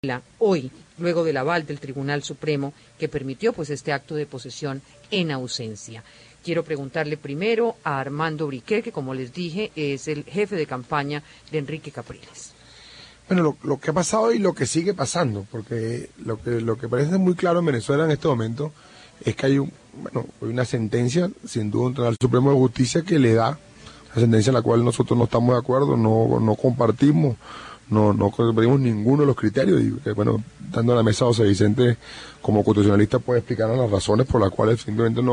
Hoy, luego del aval del Tribunal Supremo que permitió pues este acto de posesión en ausencia. Quiero preguntarle primero a Armando Briquet, que como les dije es el jefe de campaña de Enrique Capriles. Bueno, lo que ha pasado y lo que sigue pasando, porque lo que parece muy claro en Venezuela en este momento es que hay una sentencia, sin duda, un Tribunal Supremo de Justicia que le da la sentencia en la cual nosotros no estamos de acuerdo, no compartimos, no compartimos ninguno de los criterios, y que, bueno, dando a la mesa a José Vicente como constitucionalista puede explicarnos las razones por las cuales simplemente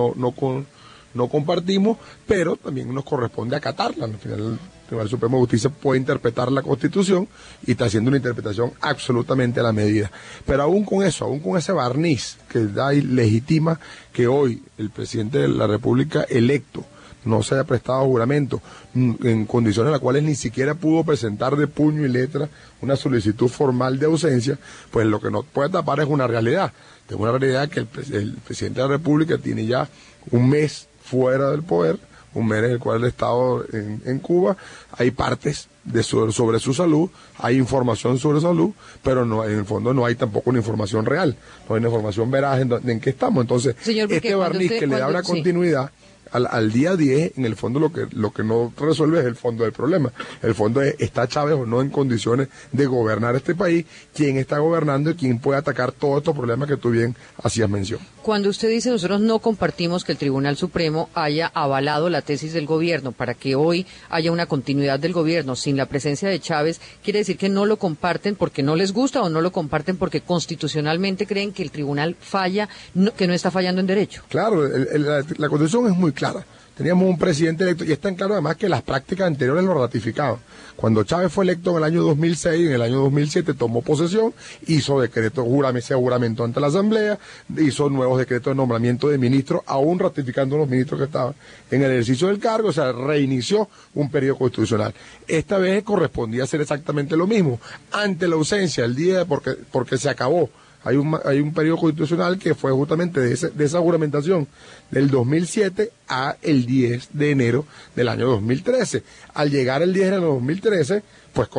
no compartimos, pero también nos corresponde acatarla. Al final el Tribunal Supremo de Justicia puede interpretar la Constitución y está haciendo una interpretación absolutamente a la medida. Pero aún con eso, aún con ese barniz que da y legitima que hoy el presidente de la República electo no se haya prestado juramento en condiciones en las cuales ni siquiera pudo presentar de puño y letra una solicitud formal de ausencia, pues lo que no puede tapar es una realidad. Es una realidad que el presidente de la República tiene ya un mes fuera del poder, un mes en el cual el Estado en Cuba, hay partes sobre su salud, hay información sobre salud, pero no, en el fondo no hay tampoco una información real, no hay una información veraz en qué estamos. Entonces, señor, este barniz que le da una continuidad al día 10, en el fondo lo que no resuelve es el fondo del problema. El fondo es, ¿está Chávez o no en condiciones de gobernar este país? ¿Quién está gobernando y quién puede atacar todos estos problemas que tú bien hacías mención? Cuando usted dice nosotros no compartimos que el Tribunal Supremo haya avalado la tesis del gobierno para que hoy haya una continuidad del gobierno sin la presencia de Chávez, ¿quiere decir que no lo comparten porque no les gusta o no lo comparten porque constitucionalmente creen que el tribunal falla, que no está fallando en derecho? Claro, la Constitución es muy clara. Teníamos un presidente electo, y está en claro además que las prácticas anteriores lo ratificaban. Cuando Chávez fue electo en el año 2006, en el año 2007 tomó posesión, hizo decretos, juramento ante la Asamblea, hizo nuevos decretos de nombramiento de ministros, aún ratificando los ministros que estaban en el ejercicio del cargo, o sea, reinició un periodo constitucional. Esta vez correspondía hacer exactamente lo mismo, ante la ausencia, el día porque se acabó. Hay un periodo constitucional que fue justamente de esa juramentación del 2007 a el 10 de enero del año 2013. Al llegar el 10 de enero de 2013, pues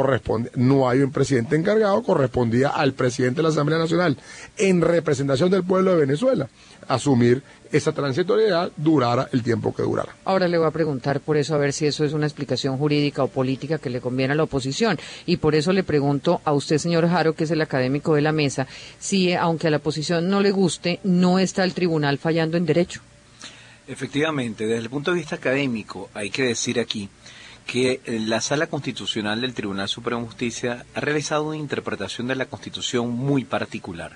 no hay un presidente encargado, correspondía al presidente de la Asamblea Nacional, en representación del pueblo de Venezuela, asumir esa transitoriedad, durara el tiempo que durara. Ahora le voy a preguntar por eso, a ver si eso es una explicación jurídica o política que le conviene a la oposición. Y por eso le pregunto a usted, señor Jaro, que es el académico de la mesa, si aunque a la oposición no le guste, no está el tribunal fallando en derecho. Efectivamente, desde el punto de vista académico, hay que decir aquí que la Sala Constitucional del Tribunal Supremo de Justicia ha realizado una interpretación de la Constitución muy particular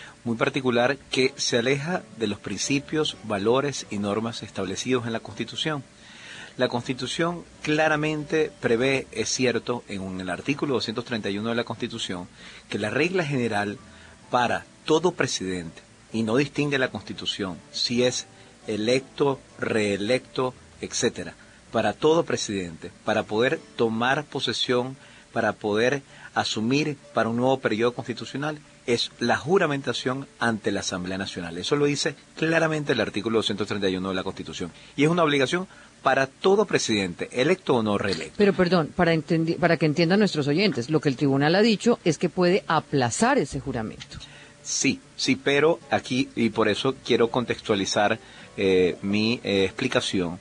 que se aleja de los principios, valores y normas establecidos en la Constitución. La Constitución claramente prevé, es cierto, en el artículo 231 de la Constitución, que la regla general para todo presidente, y no distingue la Constitución si es electo, reelecto, etcétera, para todo presidente, para poder tomar posesión, para poder asumir para un nuevo periodo constitucional, es la juramentación ante la Asamblea Nacional. Eso lo dice claramente el artículo 231 de la Constitución. Y es una obligación para todo presidente, electo o no reelecto. Pero perdón, para que entiendan nuestros oyentes, lo que el tribunal ha dicho es que puede aplazar ese juramento. Sí, pero aquí, y por eso quiero contextualizar mi explicación,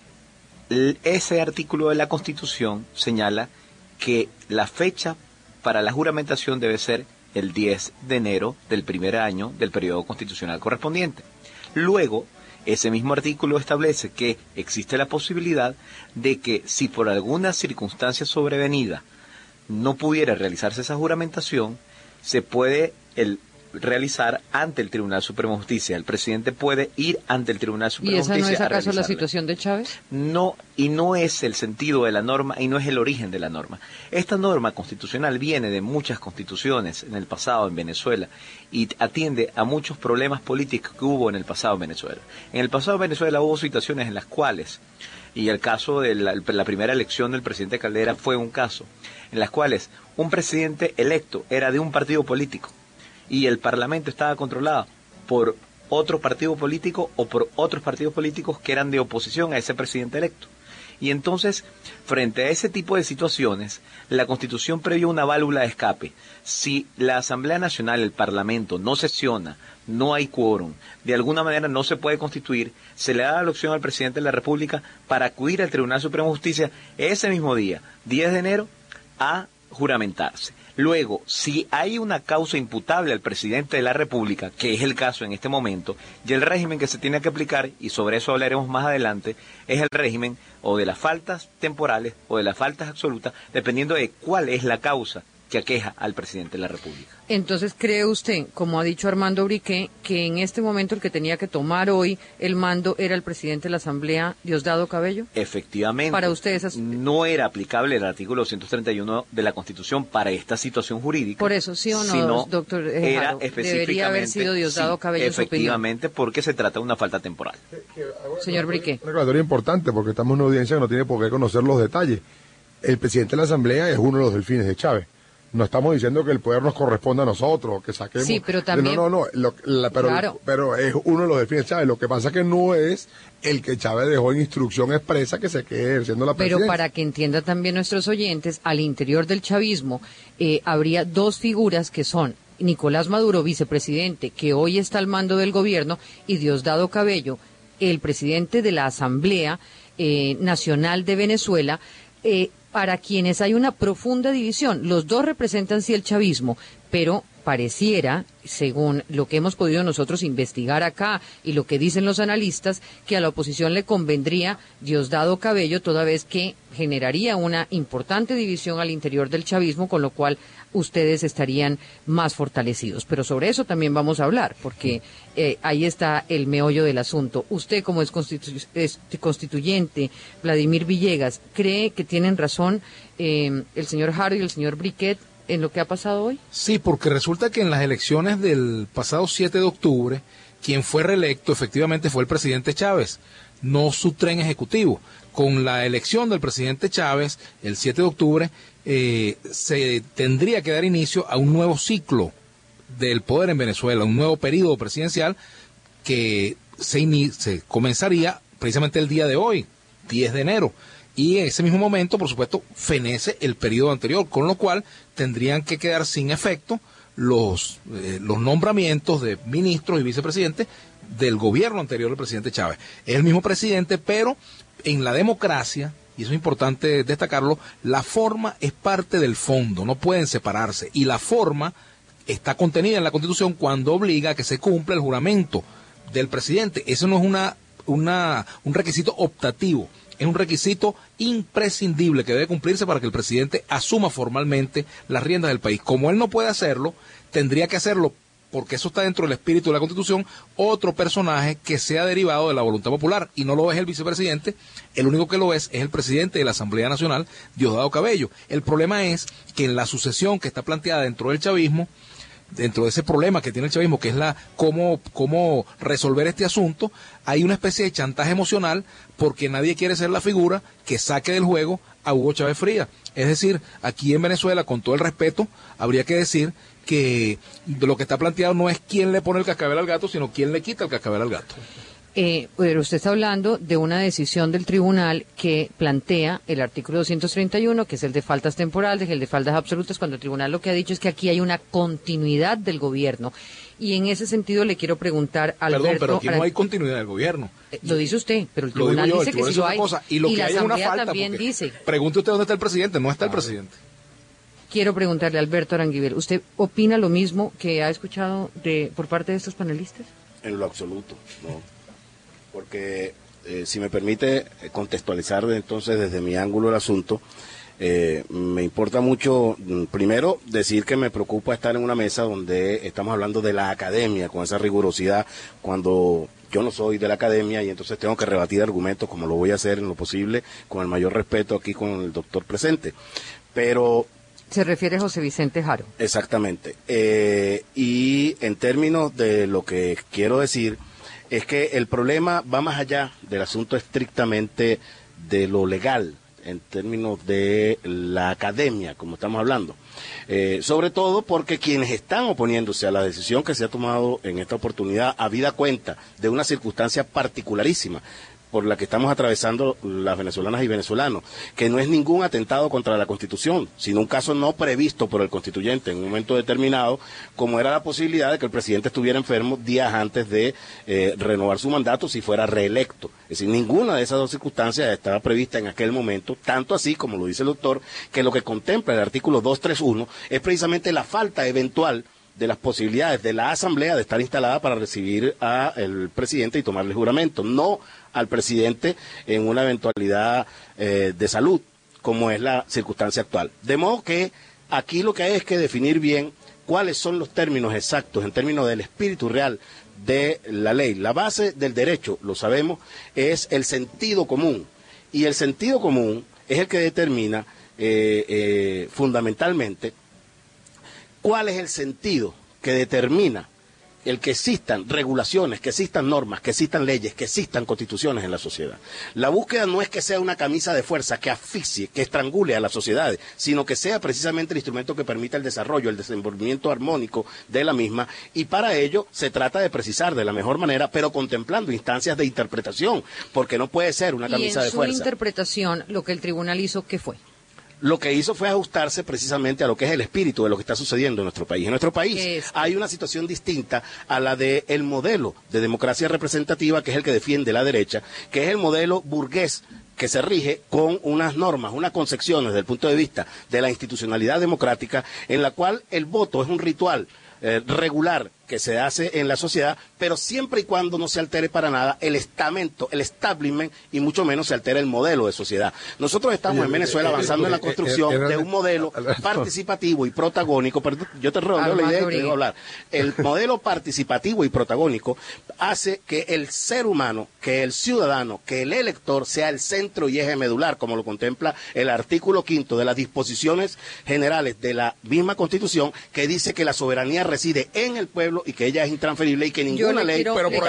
ese artículo de la Constitución señala que la fecha para la juramentación debe ser el 10 de enero del primer año del periodo constitucional correspondiente. Luego, ese mismo artículo establece que existe la posibilidad de que si por alguna circunstancia sobrevenida no pudiera realizarse esa juramentación, se puede realizar ante el Tribunal Supremo de Justicia. El presidente puede ir ante el Tribunal Supremo de Justicia. ¿Y esa no es acaso la situación de Chávez? No, y no es el sentido de la norma y no es el origen de la norma. Esta norma constitucional viene de muchas constituciones en el pasado en Venezuela y atiende a muchos problemas políticos que hubo en el pasado en Venezuela. En el pasado en Venezuela hubo situaciones en las cuales, y el caso de la primera elección del presidente Caldera fue un caso, en las cuales un presidente electo era de un partido político y el Parlamento estaba controlado por otro partido político o por otros partidos políticos que eran de oposición a ese presidente electo. Y entonces, frente a ese tipo de situaciones, la Constitución prevé una válvula de escape. Si la Asamblea Nacional, el Parlamento, no sesiona, no hay quórum, de alguna manera no se puede constituir, se le da la opción al presidente de la República para acudir al Tribunal Supremo de Justicia ese mismo día, 10 de enero, a juramentarse. Luego, si hay una causa imputable al presidente de la República, que es el caso en este momento, y el régimen que se tiene que aplicar, y sobre eso hablaremos más adelante, es el régimen o de las faltas temporales o de las faltas absolutas, dependiendo de cuál es la causa que aqueja al presidente de la República. Entonces, ¿cree usted, como ha dicho Armando Briqué, que en este momento el que tenía que tomar hoy el mando era el presidente de la Asamblea, Diosdado Cabello? Efectivamente. Para usted no era aplicable el artículo 231 de la Constitución para esta situación jurídica. Por eso, ¿sí o no, sino doctor Jaro? era específicamente, debería haber sido Diosdado Cabello en su opinión. Efectivamente, porque se trata de una falta temporal. Señor Briqué. Una aclaratoria importante, porque estamos en una audiencia que no tiene por qué conocer los detalles. El presidente de la Asamblea es uno de los delfines de Chávez. No estamos diciendo que el poder nos corresponda a nosotros, que saquemos... Sí, pero también... Pero es uno de los delfines de Chávez. Lo que pasa es que no es el que Chávez dejó en instrucción expresa que se quede ejerciendo la presidencia. Pero para que entiendan también nuestros oyentes, al interior del chavismo habría dos figuras que son Nicolás Maduro, vicepresidente, que hoy está al mando del gobierno, y Diosdado Cabello, el presidente de la Asamblea Nacional de Venezuela, para quienes hay una profunda división. Los dos representan sí el chavismo, pero pareciera, según lo que hemos podido nosotros investigar acá y lo que dicen los analistas, que a la oposición le convendría Diosdado Cabello, toda vez que generaría una importante división al interior del chavismo, con lo cual ustedes estarían más fortalecidos. Pero sobre eso también vamos a hablar, porque ahí está el meollo del asunto. Usted, como es constituyente, Vladimir Villegas, ¿cree que tienen razón el señor Jaro y el señor Briquet en lo que ha pasado hoy? Sí, porque resulta que en las elecciones del pasado 7 de octubre, quien fue reelecto efectivamente fue el presidente Chávez, no su tren ejecutivo. Con la elección del presidente Chávez, el 7 de octubre, se tendría que dar inicio a un nuevo ciclo del poder en Venezuela, un nuevo periodo presidencial que se comenzaría precisamente el día de hoy, 10 de enero. Y en ese mismo momento, por supuesto, fenece el periodo anterior, con lo cual tendrían que quedar sin efecto los nombramientos de ministros y vicepresidentes del gobierno anterior del presidente Chávez. Es el mismo presidente, pero en la democracia, y eso es importante destacarlo, la forma es parte del fondo, no pueden separarse. Y la forma está contenida en la Constitución cuando obliga a que se cumpla el juramento del presidente. Eso no es un requisito optativo. Es un requisito imprescindible que debe cumplirse para que el presidente asuma formalmente las riendas del país. Como él no puede hacerlo, tendría que hacerlo, porque eso está dentro del espíritu de la Constitución, otro personaje que sea derivado de la voluntad popular, y no lo es el vicepresidente. El único que lo es el presidente de la Asamblea Nacional, Diosdado Cabello. El problema es que en la sucesión que está planteada dentro del chavismo, dentro de ese problema que tiene el chavismo, que es cómo resolver este asunto, hay una especie de chantaje emocional, porque nadie quiere ser la figura que saque del juego a Hugo Chávez Frías. Es decir, aquí en Venezuela, con todo el respeto, habría que decir que lo que está planteado no es quién le pone el cascabel al gato, sino quién le quita el cascabel al gato. Pero usted está hablando de una decisión del tribunal que plantea el artículo 231, que es el de faltas temporales, el de faltas absolutas, cuando el tribunal lo que ha dicho es que aquí hay una continuidad del gobierno. Y en ese sentido le quiero preguntar a Alberto... Perdón, pero aquí no hay continuidad del gobierno. Lo dice usted, pero el tribunal dice que sí lo hay. Y lo que la hay es una Asamblea falta. También dice. Pregunte usted dónde está el presidente, no está el presidente. Quiero preguntarle a Alberto Aranguibel, ¿usted opina lo mismo que ha escuchado por parte de estos panelistas? En lo absoluto, no. Porque, si me permite contextualizar entonces desde mi ángulo el asunto, me importa mucho, primero, decir que me preocupa estar en una mesa donde estamos hablando de la academia con esa rigurosidad, cuando yo no soy de la academia y entonces tengo que rebatir argumentos, como lo voy a hacer en lo posible, con el mayor respeto aquí con el doctor presente. Pero... Se refiere a José Vicente Jaro. Exactamente. Y en términos de lo que quiero decir, es que el problema va más allá del asunto estrictamente de lo legal, en términos de la academia, como estamos hablando. Sobre todo porque quienes están oponiéndose a la decisión que se ha tomado en esta oportunidad, habida cuenta de una circunstancia particularísima, por la que estamos atravesando las venezolanas y venezolanos, que no es ningún atentado contra la Constitución, sino un caso no previsto por el constituyente en un momento determinado, como era la posibilidad de que el presidente estuviera enfermo días antes de renovar su mandato si fuera reelecto. Es decir, ninguna de esas dos circunstancias estaba prevista en aquel momento, tanto así, como lo dice el doctor, que lo que contempla el artículo 231 es precisamente la falta eventual de las posibilidades de la Asamblea de estar instalada para recibir al presidente y tomarle juramento, no al presidente en una eventualidad de salud, como es la circunstancia actual. De modo que aquí lo que hay es que definir bien cuáles son los términos exactos en términos del espíritu real de la ley. La base del derecho, lo sabemos, es el sentido común, y el sentido común es el que determina fundamentalmente cuál es el sentido que determina el que existan regulaciones, que existan normas, que existan leyes, que existan constituciones en la sociedad. La búsqueda no es que sea una camisa de fuerza que asfixie, que estrangule a las sociedades, sino que sea precisamente el instrumento que permita el desarrollo, el desenvolvimiento armónico de la misma, y para ello se trata de precisar de la mejor manera, pero contemplando instancias de interpretación, porque no puede ser una camisa de fuerza. Y en su interpretación, lo que el tribunal hizo, ¿qué fue? Lo que hizo fue ajustarse precisamente a lo que es el espíritu de lo que está sucediendo en nuestro país. En nuestro país hay una situación distinta a la del modelo de democracia representativa, que es el que defiende la derecha, que es el modelo burgués, que se rige con unas normas, unas concepciones desde el punto de vista de la institucionalidad democrática, en la cual el voto es un ritual regular que se hace en la sociedad, pero siempre y cuando no se altere para nada el estamento, el establishment, y mucho menos se altere el modelo de sociedad. Nosotros estamos en Venezuela avanzando en la construcción de un modelo participativo y protagónico, pero yo te roleo la idea y te dejo hablar. El modelo participativo y protagónico hace que el ser humano, que el ciudadano, que el elector sea el centro y eje medular, como lo contempla el artículo 5 de las disposiciones generales de la misma Constitución, que dice que la soberanía reside en el pueblo y que ella es intransferible y que ninguna ley...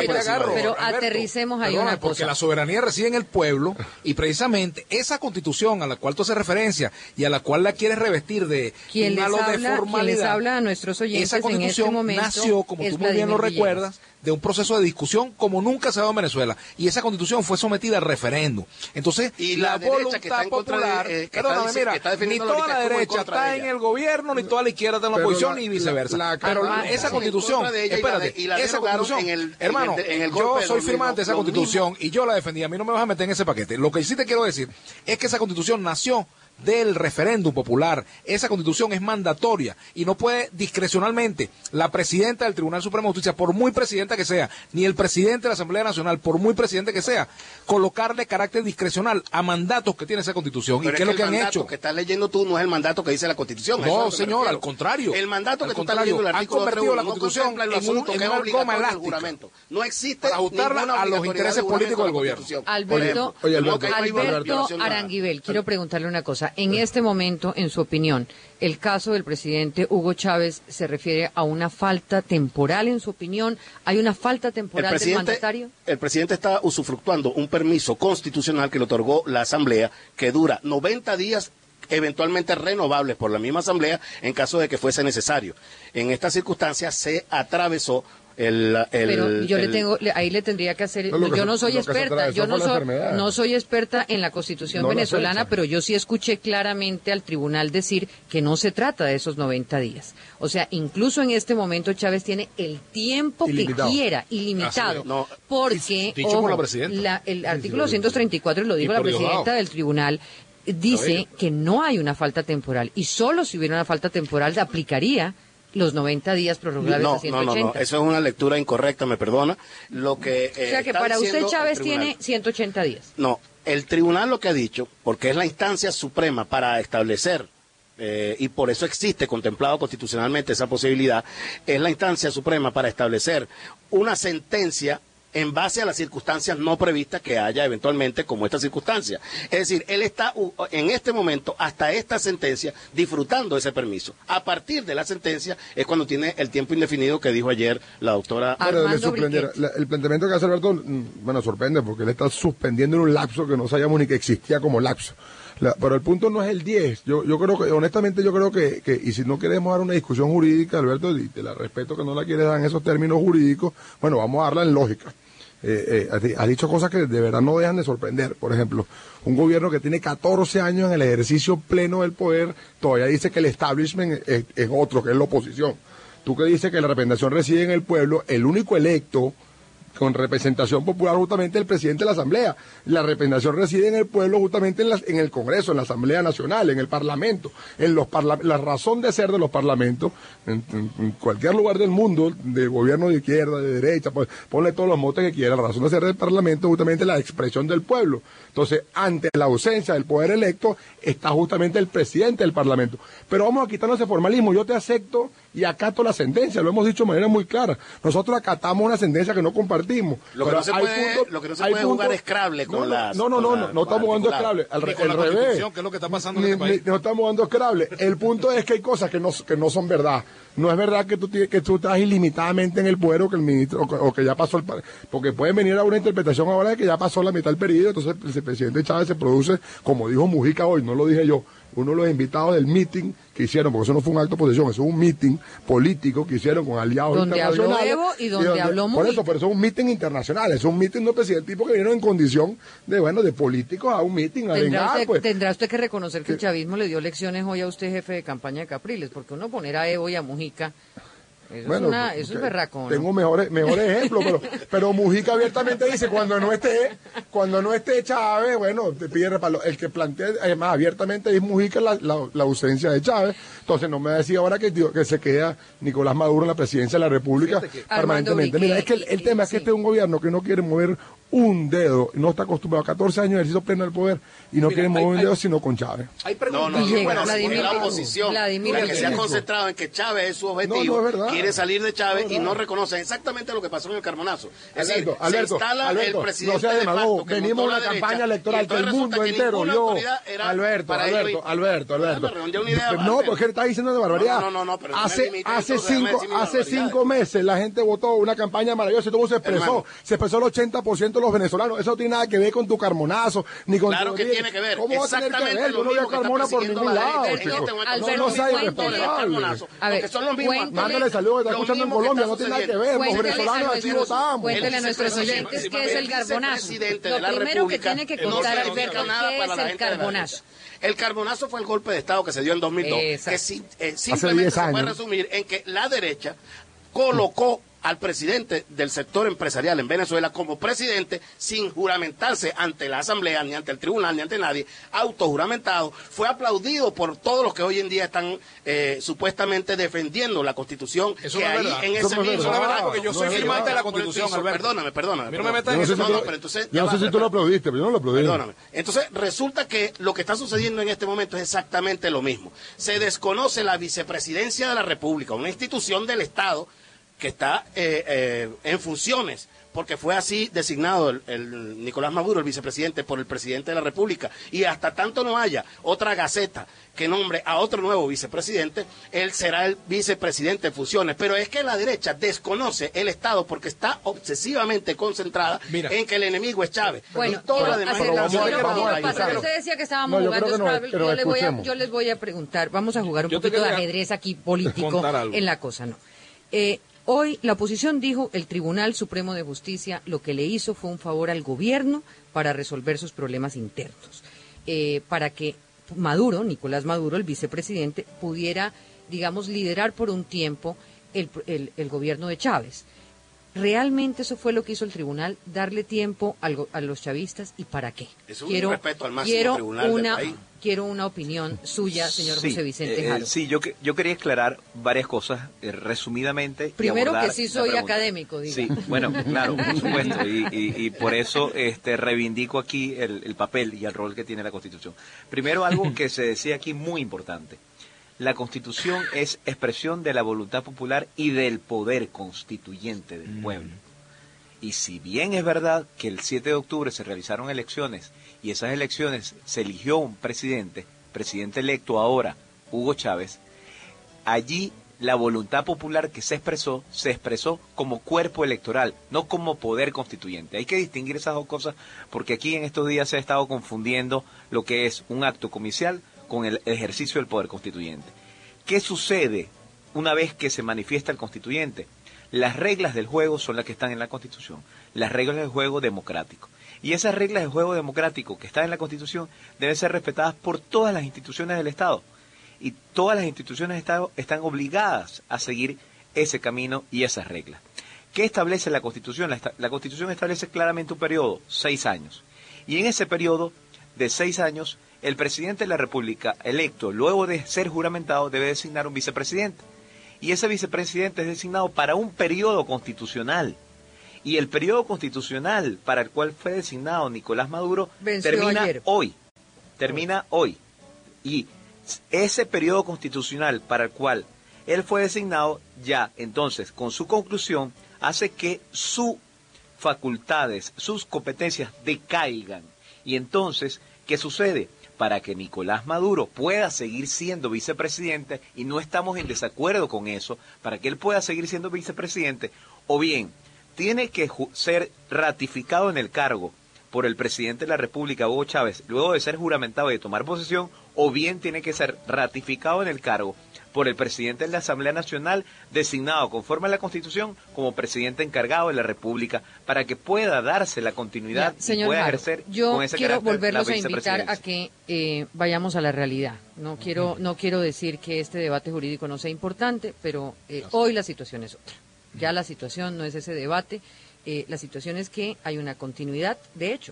Pero aterricemos ahí una cosa. Porque la soberanía reside en el pueblo, y precisamente esa Constitución a la cual tú haces referencia y a la cual la quieres revestir de un halo de formalidad, quien les habla a nuestros oyentes esa Constitución en este momento nació, como tú muy bien lo recuerdas, de un proceso de discusión como nunca se ha dado en Venezuela, y esa Constitución fue sometida a referéndum. Entonces, y la voluntad popular, perdóname, mira, ni toda la derecha está en el gobierno, ni toda la izquierda está en la oposición, ni viceversa. Pero esa Constitución, espérate, esa Constitución, hermano, yo soy firmante de esa Constitución y yo la defendí. A mí no me vas a meter en ese paquete. Lo que sí te quiero decir es que esa Constitución nació del referéndum popular. Esa Constitución es mandatoria y no puede discrecionalmente la presidenta del Tribunal Supremo de Justicia, por muy presidenta que sea, ni el presidente de la Asamblea Nacional, por muy presidente que sea, colocarle carácter discrecional a mandatos que tiene esa Constitución. Pero ¿y qué es lo que han hecho? El mandato que estás leyendo tú no es el mandato que dice la Constitución. No, señor, al contrario. El mandato que tú estás leyendo, el artículo han convertido la Constitución en una goma elástica. No existe para ajustarla a los intereses políticos del gobierno. Alberto Aranguibel, quiero preguntarle una cosa. En este momento, en su opinión, ¿el caso del presidente Hugo Chávez se refiere a una falta temporal, en su opinión? ¿Hay una falta temporal del mandatario? El presidente está usufructuando un permiso constitucional que le otorgó la Asamblea, que dura 90 días, eventualmente renovables por la misma Asamblea en caso de que fuese necesario. En esta circunstancia se atravesó pero yo ahí le tendría que hacer, yo no soy experta, no soy experta en la Constitución venezolana, pero yo sí escuché claramente al tribunal decir que no se trata de esos 90 días. O sea, incluso en este momento Chávez tiene el tiempo ilimitado. Que quiera, ilimitado, porque el artículo 234, y lo dijo la presidenta del tribunal, dice que no hay una falta temporal, y solo si hubiera una falta temporal aplicaría los 90 días prorrogables a 180. No, eso es una lectura incorrecta, me perdona. O sea que para usted Chávez tiene 180 días. No, el tribunal lo que ha dicho, porque es la instancia suprema para establecer, y por eso existe contemplado constitucionalmente esa posibilidad, es la instancia suprema para establecer una sentencia en base a las circunstancias no previstas que haya eventualmente, como esta circunstancia. Es decir, él está en este momento, hasta esta sentencia, disfrutando ese permiso. A partir de la sentencia es cuando tiene el tiempo indefinido que dijo ayer la doctora... El planteamiento que hace Alberto, bueno, sorprende, porque él está suspendiendo en un lapso que no sabíamos ni que existía como lapso. Pero el punto no es el 10. Yo creo que, honestamente, y si no queremos dar una discusión jurídica, Alberto, y te la respeto que no la quieres dar en esos términos jurídicos, bueno, vamos a darla en lógica. ha dicho cosas que de verdad no dejan de sorprender. Por ejemplo, un gobierno que tiene 14 años en el ejercicio pleno del poder, todavía dice que el establishment es otro, que es la oposición. Tú que dices que la representación reside en el pueblo, el único electo con representación popular justamente el presidente de la Asamblea. La representación reside en el pueblo justamente en el Congreso, en la Asamblea Nacional, en el Parlamento, la razón de ser de los parlamentos, en cualquier lugar del mundo, de gobierno de izquierda, de derecha, pues, ponle todos los motes que quiera, la razón de ser del Parlamento es justamente la expresión del pueblo. Entonces, ante la ausencia del poder electo, está justamente el presidente del Parlamento. Pero vamos a quitarnos ese formalismo, yo te acepto y acato la sentencia, lo hemos dicho de manera muy clara. Nosotros acatamos una sentencia que no compartimos. Lo que no se puede jugar es Scrabble con las... No estamos jugando Scrabble, al revés. ¿Qué es lo que está pasando en este país? No estamos jugando Scrabble. El punto es que hay cosas que no son verdad. No es verdad que tú estás ilimitadamente en el poder o que el ministro, o que ya pasó porque pueden venir a una interpretación ahora de que ya pasó la mitad del periodo, entonces el presidente Chávez se produce, como dijo Mujica hoy, no lo dije yo, uno de los invitados del meeting que hicieron, porque eso no fue un acto de oposición, eso es un meeting político que hicieron con aliados internacionales. Donde habló Evo y donde habló Mujica. Por eso es un meeting internacional, es un meeting de presidente, tipo que vinieron en condición de políticos a un meeting a vengar, pues. Tendrá usted que reconocer que el chavismo le dio lecciones hoy a usted, jefe de campaña de Capriles, porque uno poner a Evo y a Mujica... Eso es berraco, ¿no? Tengo mejores ejemplos, pero Mujica abiertamente dice, cuando no esté Chávez, bueno, te pide respaldo. El que plantea, además, abiertamente es Mujica la ausencia de Chávez. Entonces no me va a decir ahora que se queda Nicolás Maduro en la presidencia de la República permanentemente. Mira, es que el tema es que este es un gobierno que no quiere mover un dedo, no está acostumbrado a 14 años de ejercicio pleno del poder y no quiere mover un dedo sino con Chávez. La oposición, la que se ha concentrado en que Chávez es su objetivo, quiere salir de Chávez y no reconoce exactamente lo que pasó en el Carbonazo. Es decir, se instala el presidente no sea de facto, que venimos una campaña electoral que el mundo entero vio. Alberto. No, porque él está diciendo de barbaridad. Pero hace 5 meses la gente votó una campaña maravillosa y todo se expresó el 80% de los venezolanos. Eso no tiene nada que ver con tu Carmonazo, ni con Claro que tiene que ver. ¿Cómo va a tener que ver? Yo no veo Carmona por ningún lado. No sea irresponsable. Porque son los mismos. Mándale saludos que está escuchando en Colombia, no tiene nada que ver. Los venezolanos aquí votamos. Cuéntele a nuestros oyentes qué es el Carbonazo. Lo primero que tiene que contar Alberto, ¿qué es el Carbonazo? El Carbonazo fue el golpe de Estado que se dio en 2002, que simplemente se puede resumir en que la derecha colocó al presidente del sector empresarial en Venezuela como presidente sin juramentarse ante la Asamblea, ni ante el tribunal, ni ante nadie, autojuramentado. Fue aplaudido por todos los que hoy en día están supuestamente defendiendo la Constitución. Eso que no es ahí verdad. En ese Eso no es verdad, porque yo soy firmante de la Constitución, Alberto. Perdóname. A mí no me metas en eso. Pero entonces, yo no sé si tú lo aplaudiste, pero yo no lo aplaudí. Perdóname. Entonces, resulta que lo que está sucediendo en este momento es exactamente lo mismo. Se desconoce la vicepresidencia de la República, una institución del Estado que está en funciones, porque fue así designado el Nicolás Maduro, el vicepresidente, por el presidente de la República, y hasta tanto no haya otra gaceta que nombre a otro nuevo vicepresidente, él será el vicepresidente en funciones. Pero es que la derecha desconoce el Estado porque está obsesivamente concentrada en que el enemigo es Chávez. Bueno, usted decía que estábamos jugando Scrabble, yo les voy a preguntar, vamos a jugar un poquito de ajedrez aquí político en la cosa, ¿no? Hoy la oposición dijo el Tribunal Supremo de Justicia lo que le hizo fue un favor al gobierno para resolver sus problemas internos, para que Nicolás Maduro, el vicepresidente, pudiera, digamos, liderar por un tiempo el gobierno de Chávez. ¿Realmente eso fue lo que hizo el tribunal? ¿Darle tiempo a los chavistas? ¿Y para qué? Es un respeto al máximo tribunal del país. Quiero una opinión suya, señor José Vicente Jaro. Sí, yo quería aclarar varias cosas resumidamente. Primero que sí soy académico, digo. Sí, bueno, claro, por supuesto, y por eso reivindico aquí el papel y el rol que tiene la Constitución. Primero, algo que se decía aquí muy importante. La Constitución es expresión de la voluntad popular y del poder constituyente del pueblo. Y si bien es verdad que el 7 de octubre se realizaron elecciones y esas elecciones se eligió un presidente electo ahora, Hugo Chávez, allí la voluntad popular que se expresó como cuerpo electoral, no como poder constituyente. Hay que distinguir esas dos cosas porque aquí en estos días se ha estado confundiendo lo que es un acto comicial con el ejercicio del poder constituyente. ¿Qué sucede una vez que se manifiesta el constituyente. Las reglas del juego son las que están en la Constitución, las reglas del juego democrático. Y esas reglas del juego democrático que están en la Constitución deben ser respetadas por todas las instituciones del Estado. Y todas las instituciones del Estado están obligadas a seguir ese camino y esas reglas. ¿Qué establece la Constitución? La Constitución establece claramente un periodo, 6 años. Y en ese periodo de 6 años, el presidente de la República electo, luego de ser juramentado, debe designar un vicepresidente. Y ese vicepresidente es designado para un periodo constitucional. Y el periodo constitucional para el cual fue designado Nicolás Maduro termina hoy. Termina hoy. Y ese periodo constitucional para el cual él fue designado, ya entonces, con su conclusión, hace que sus facultades, sus competencias decaigan. Y entonces, ¿qué sucede? Para que Nicolás Maduro pueda seguir siendo vicepresidente, y no estamos en desacuerdo con eso, para que él pueda seguir siendo vicepresidente, o bien tiene que ser ratificado en el cargo por el presidente de la República, Hugo Chávez, luego de ser juramentado y de tomar posesión, o bien tiene que ser ratificado en el cargo por el presidente de la Asamblea Nacional, designado conforme a la Constitución como presidente encargado de la República, para que pueda darse la continuidad y pueda ejercer con ese carácter. Yo quiero volverlos a invitar a que vayamos a la realidad. No quiero decir que este debate jurídico no sea importante, pero hoy la situación es otra. Ya la situación no es ese debate, la situación es que hay una continuidad, de hecho,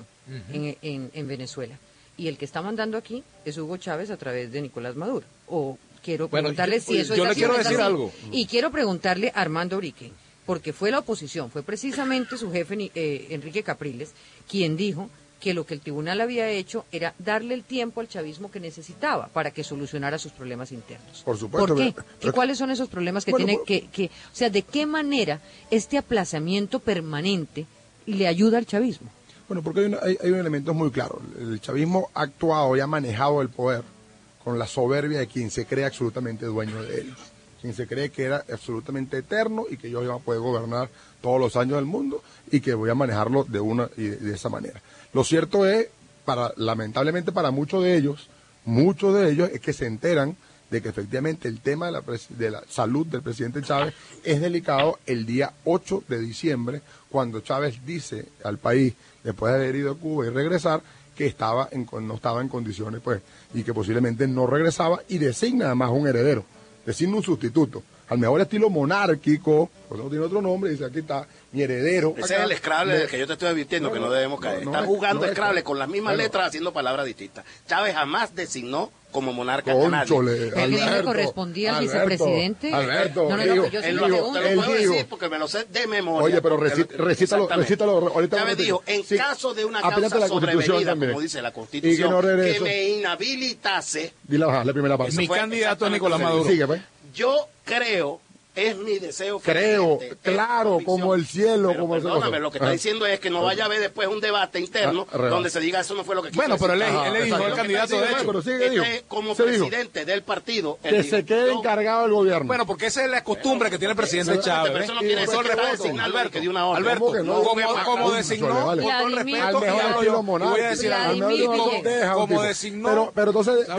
en Venezuela. Y el que está mandando aquí es Hugo Chávez a través de Nicolás Maduro. Quiero preguntarle si eso es así. Yo le quiero decir algo. Y quiero preguntarle a Armando Urique, porque fue la oposición, fue precisamente su jefe, Enrique Capriles, quien dijo que lo que el tribunal había hecho era darle el tiempo al chavismo que necesitaba para que solucionara sus problemas internos. Por supuesto. ¿Por qué? ¿Y cuáles son esos problemas que tiene que, o sea, de qué manera este aplazamiento permanente le ayuda al chavismo? Bueno, porque hay un elemento muy claro. El chavismo ha actuado y ha manejado el poder con la soberbia de quien se cree absolutamente dueño de él, quien se cree que era absolutamente eterno y que yo iba a poder gobernar todos los años del mundo y que voy a manejarlo de esa manera. Lo cierto es, lamentablemente para muchos de ellos es que se enteran de que efectivamente el tema de la salud del presidente Chávez es delicado el día 8 de diciembre, cuando Chávez dice al país, después de haber ido a Cuba y regresar, que no estaba en condiciones, pues, y que posiblemente no regresaba, y designa además un heredero, designa un sustituto, al mejor estilo monárquico, pues no tiene otro nombre, dice, aquí está mi heredero. Ese es el Scrabble del que yo te estoy advirtiendo, que no debemos caer. Están jugando Scrabble con las mismas letras, haciendo palabras distintas. Chávez jamás designó como monarca a nadie. ¿El que le correspondía al vicepresidente? Alberto, te lo puedo decir porque me lo sé de memoria. Oye, pero recítalo ahorita. Chávez dijo, en caso de una causa sobrevenida, como dice la Constitución, que me inhabilitase. Dile la primera parte. Mi candidato es Nicolás Maduro. Sigue, pues. Yo creo, es mi deseo. Claro, como el cielo, pero como el cielo. Perdóname, lo que está diciendo es que no vaya a haber después un debate interno donde se diga eso no fue lo que quiso decir. Pero él dijo el candidato de hecho. Como presidente del partido. Que se quede encargado del gobierno. Bueno, porque esa es la costumbre que tiene el presidente Chávez. Pero eso no quiere decir que está designando que dio una orden. Alberto, como designó, con todo el respeto, voy a decir algo. Como designó, pero entonces,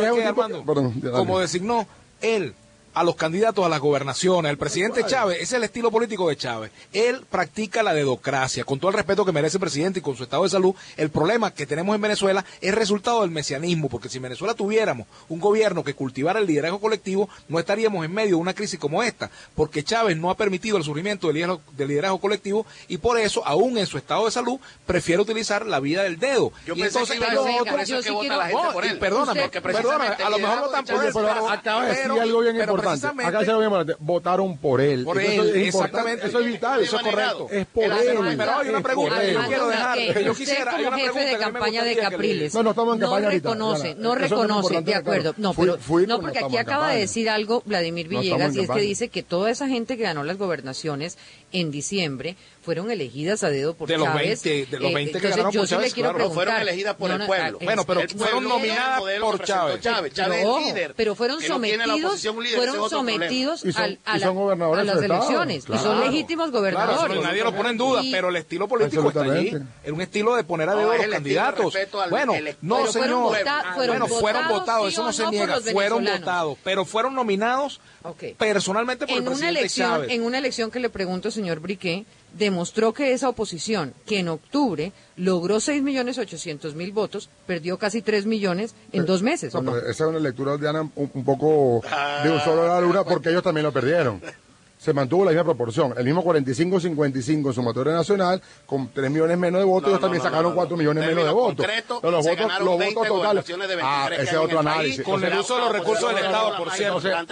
como designó él a los candidatos a las gobernaciones, el presidente Chávez, ese es el estilo político de Chávez. Él practica la dedocracia, con todo el respeto que merece el presidente y con su estado de salud. El problema que tenemos en Venezuela es resultado del mesianismo, porque si en Venezuela tuviéramos un gobierno que cultivara el liderazgo colectivo, no estaríamos en medio de una crisis como esta, porque Chávez no ha permitido el surgimiento del liderazgo colectivo y por eso, aún en su estado de salud, prefiere utilizar la vía del dedo. Yo pensé que iba a decir por eso que vota la gente por él. Perdóname, a lo mejor votan por él, pero acaba de decir algo bien importante. Acá se lo importante, votaron por él. Exactamente. Eso es vital, eso es correcto. Es por él. Pero hay una pregunta que yo quiero dejar. Yo quisiera, como jefe de campaña de Capriles, no estamos en campaña no reconoce, de acuerdo. No, pero no, porque aquí acaba de decir algo Vladimir Villegas, y es que dice que toda esa gente que ganó las gobernaciones en diciembre fueron elegidas a dedo por Chávez. De los 20 que ganaron por Chávez, claro, fueron elegidas por el pueblo. Bueno, pero fueron nominadas por Chávez. Chávez es líder. Pero fueron sometidos fueron sometidos Y son- a y son gobernadores a las del Estado. elecciones, y son Claro. legítimos Claro, gobernadores. eso nadie lo pone en duda, Y- pero el estilo político está allí. Absolutamente. Es un estilo de poner a No, dedo a es los el estilo de candidatos. respeto al Bueno, elector. no, Pero fueron señor. fueron Fueron votados, votados, ¿sí eso o no se no por niega. los Fueron venezolanos? votados, pero fueron nominados Ok. personalmente por el presidente Chávez. En una elección que le pregunto, señor Briquet, demostró que esa oposición, que en octubre logró 6.800.000 votos, perdió casi 3 millones en 2 meses, ¿o no? Pero esa es una lectura, Diana, un poco de un solo a la luna, porque ellos también lo perdieron. Se mantuvo la misma proporción, el mismo 45-55 en sumatoria nacional, con 3 millones menos de votos, ellos también sacaron 4 millones menos de votos. Concreto, Los se votos, ganaron los 20 votos totales. gobernaciones de 23 Ese que es hay otro en el análisis. país, con el uso de los recursos del Estado, por cierto. Entonces,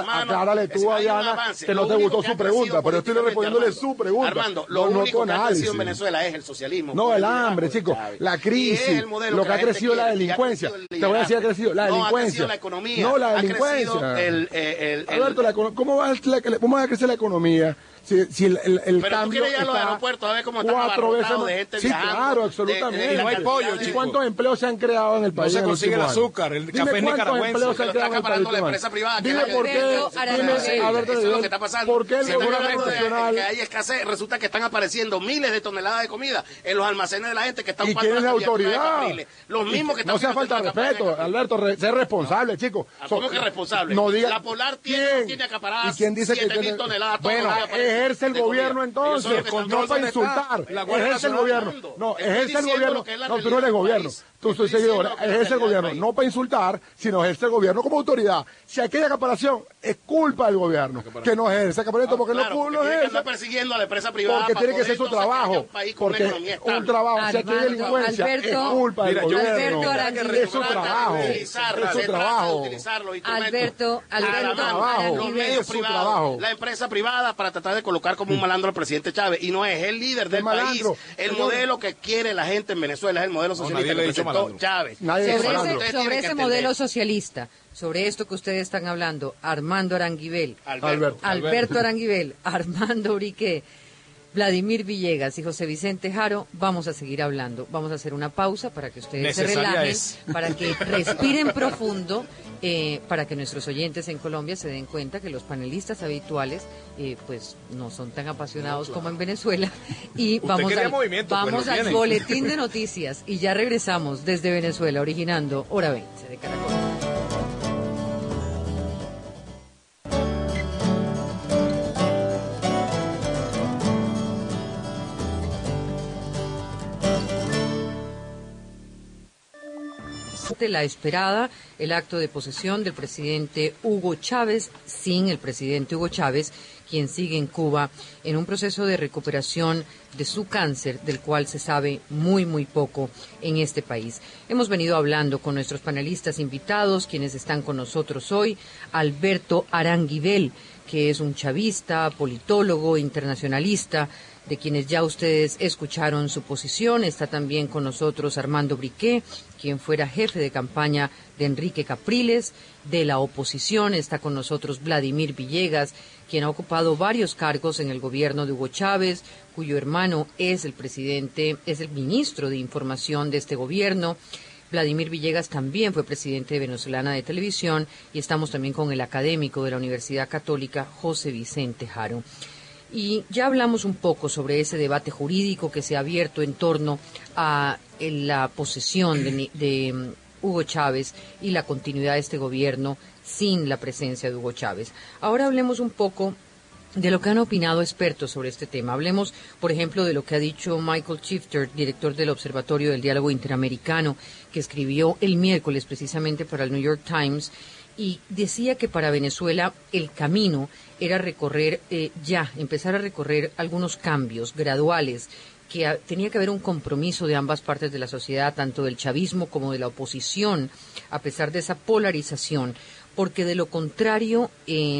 aclárale tú a Diana que no te gustó su pregunta, pero yo estoy respondiéndole su pregunta. Armando, lo no único tu que ha análisis. crecido en Venezuela es el socialismo. No, el hambre, chicos, la crisis, lo que ha crecido la delincuencia. Te voy a decir, ha crecido la delincuencia. No, ha crecido la economía. No, la Ha delincuencia. crecido Alberto, ¿cómo va a crecer la economía? Si el Pero tú cambio quieres ir a los está aeropuertos a ver cómo están 4 veces abarrotados más. de gente Sí, viajando, claro, absolutamente. de Y no hay pollo, ¿Y chicos. cuántos empleos se han creado en el país? se en el consigue último el año? azúcar, el Dime café cuántos nicaragüense. empleos se han Pero creado está en el país. acaparando la último año. empresa privada, que Dime nadie por ve. qué. Alberto Aranguibel. Dime, Alberto Eso es lo Aranguibel, que está pasando. ¿por qué el Si están gobierno hablando de nacional? que hay escasez, resulta que están apareciendo miles de toneladas de comida en los almacenes de la gente que están ¿Y quién es la autoridad? Los mismos que están No sea falta de respeto, Alberto, sé responsable, chicos. ¿Cómo que responsable? No diga. La Polar tiene acaparadas ¿Y quién dice que 7.000 tiene? toneladas todos Bueno, los días para- ejerce el de comida. gobierno entonces. Eso es lo que No están para ¿dónde está? insultar. La Guardia Ejerce el Nacional. gobierno. No, Estoy ejerce el diciendo gobierno. lo que es la No, tú no realidad eres del gobierno. país. Tú Estoy soy seguidor. diciendo lo que es la Ejerce el realidad del gobierno. país. No para insultar, sino ejerce el gobierno como autoridad. Si aquella acaparación es culpa del gobierno, que no ejerce acaparación porque Claro, no porque tiene que ejerce. andar persiguiendo a la empresa privada Porque para tiene que ser su poder, entonces, que haya trabajo. un país con una Porque economía un estable. trabajo, si aquí hay Armando, delincuencia, es Alberto, culpa del Mira, yo- gobierno. Alberto Aranguibel. Es su trabajo. Es su trabajo. Alberto trabajo. Los Aranguibel. medios Es su privados, trabajo. la empresa privada para tratar de colocar como un malandro al presidente Chávez. Y no es el líder del país. malandro? El Señor. modelo que quiere la gente en Venezuela es el modelo socialista nadie le que ha dicho presentó malandro. Chávez. Nadie Sobre es malandro. Ustedes ese, tienen sobre que ese entender. modelo socialista, sobre esto que ustedes están hablando, Armando Aranguibel, Alberto Aranguibel, Armando Urique, Vladimir Villegas y José Vicente Jaro, vamos a seguir hablando. Vamos a hacer una pausa para que ustedes se Necesaria relajen, es. para que respiren profundo, para que nuestros oyentes en Colombia se den cuenta que los panelistas habituales pues no son tan apasionados como en Venezuela. Y vamos quería al, movimiento, pues vamos lo al tienen. boletín de noticias y ya regresamos desde Venezuela, originando Hora 20 de Caracol. La esperada, el acto de posesión del presidente Hugo Chávez, sin el presidente Hugo Chávez, quien sigue en Cuba en un proceso de recuperación de su cáncer, del cual se sabe muy, muy poco en este país. Hemos venido hablando con nuestros panelistas invitados, quienes están con nosotros hoy, Alberto Aranguibel, que es un chavista, politólogo, internacionalista, de quienes ya ustedes escucharon su posición. Está también con nosotros Armando Briquet, quien fuera jefe de campaña de Enrique Capriles. De la oposición está con nosotros Vladimir Villegas, quien ha ocupado varios cargos en el gobierno de Hugo Chávez, cuyo hermano es el presidente, es el ministro de Información de este gobierno. Vladimir Villegas también fue presidente de Venezolana de Televisión, y estamos también con el académico de la Universidad Católica, José Vicente Jaro. Y ya hablamos un poco sobre ese debate jurídico que se ha abierto en torno a la posesión de Hugo Chávez y la continuidad de este gobierno sin la presencia de Hugo Chávez. Ahora hablemos un poco de lo que han opinado expertos sobre este tema. Hablemos, por ejemplo, de lo que ha dicho Michael Shifter, director del Observatorio del Diálogo Interamericano, que escribió el miércoles precisamente para el New York Times, y decía que para Venezuela el camino era recorrer empezar a recorrer algunos cambios graduales, que tenía que haber un compromiso de ambas partes de la sociedad, tanto del chavismo como de la oposición, a pesar de esa polarización, porque de lo contrario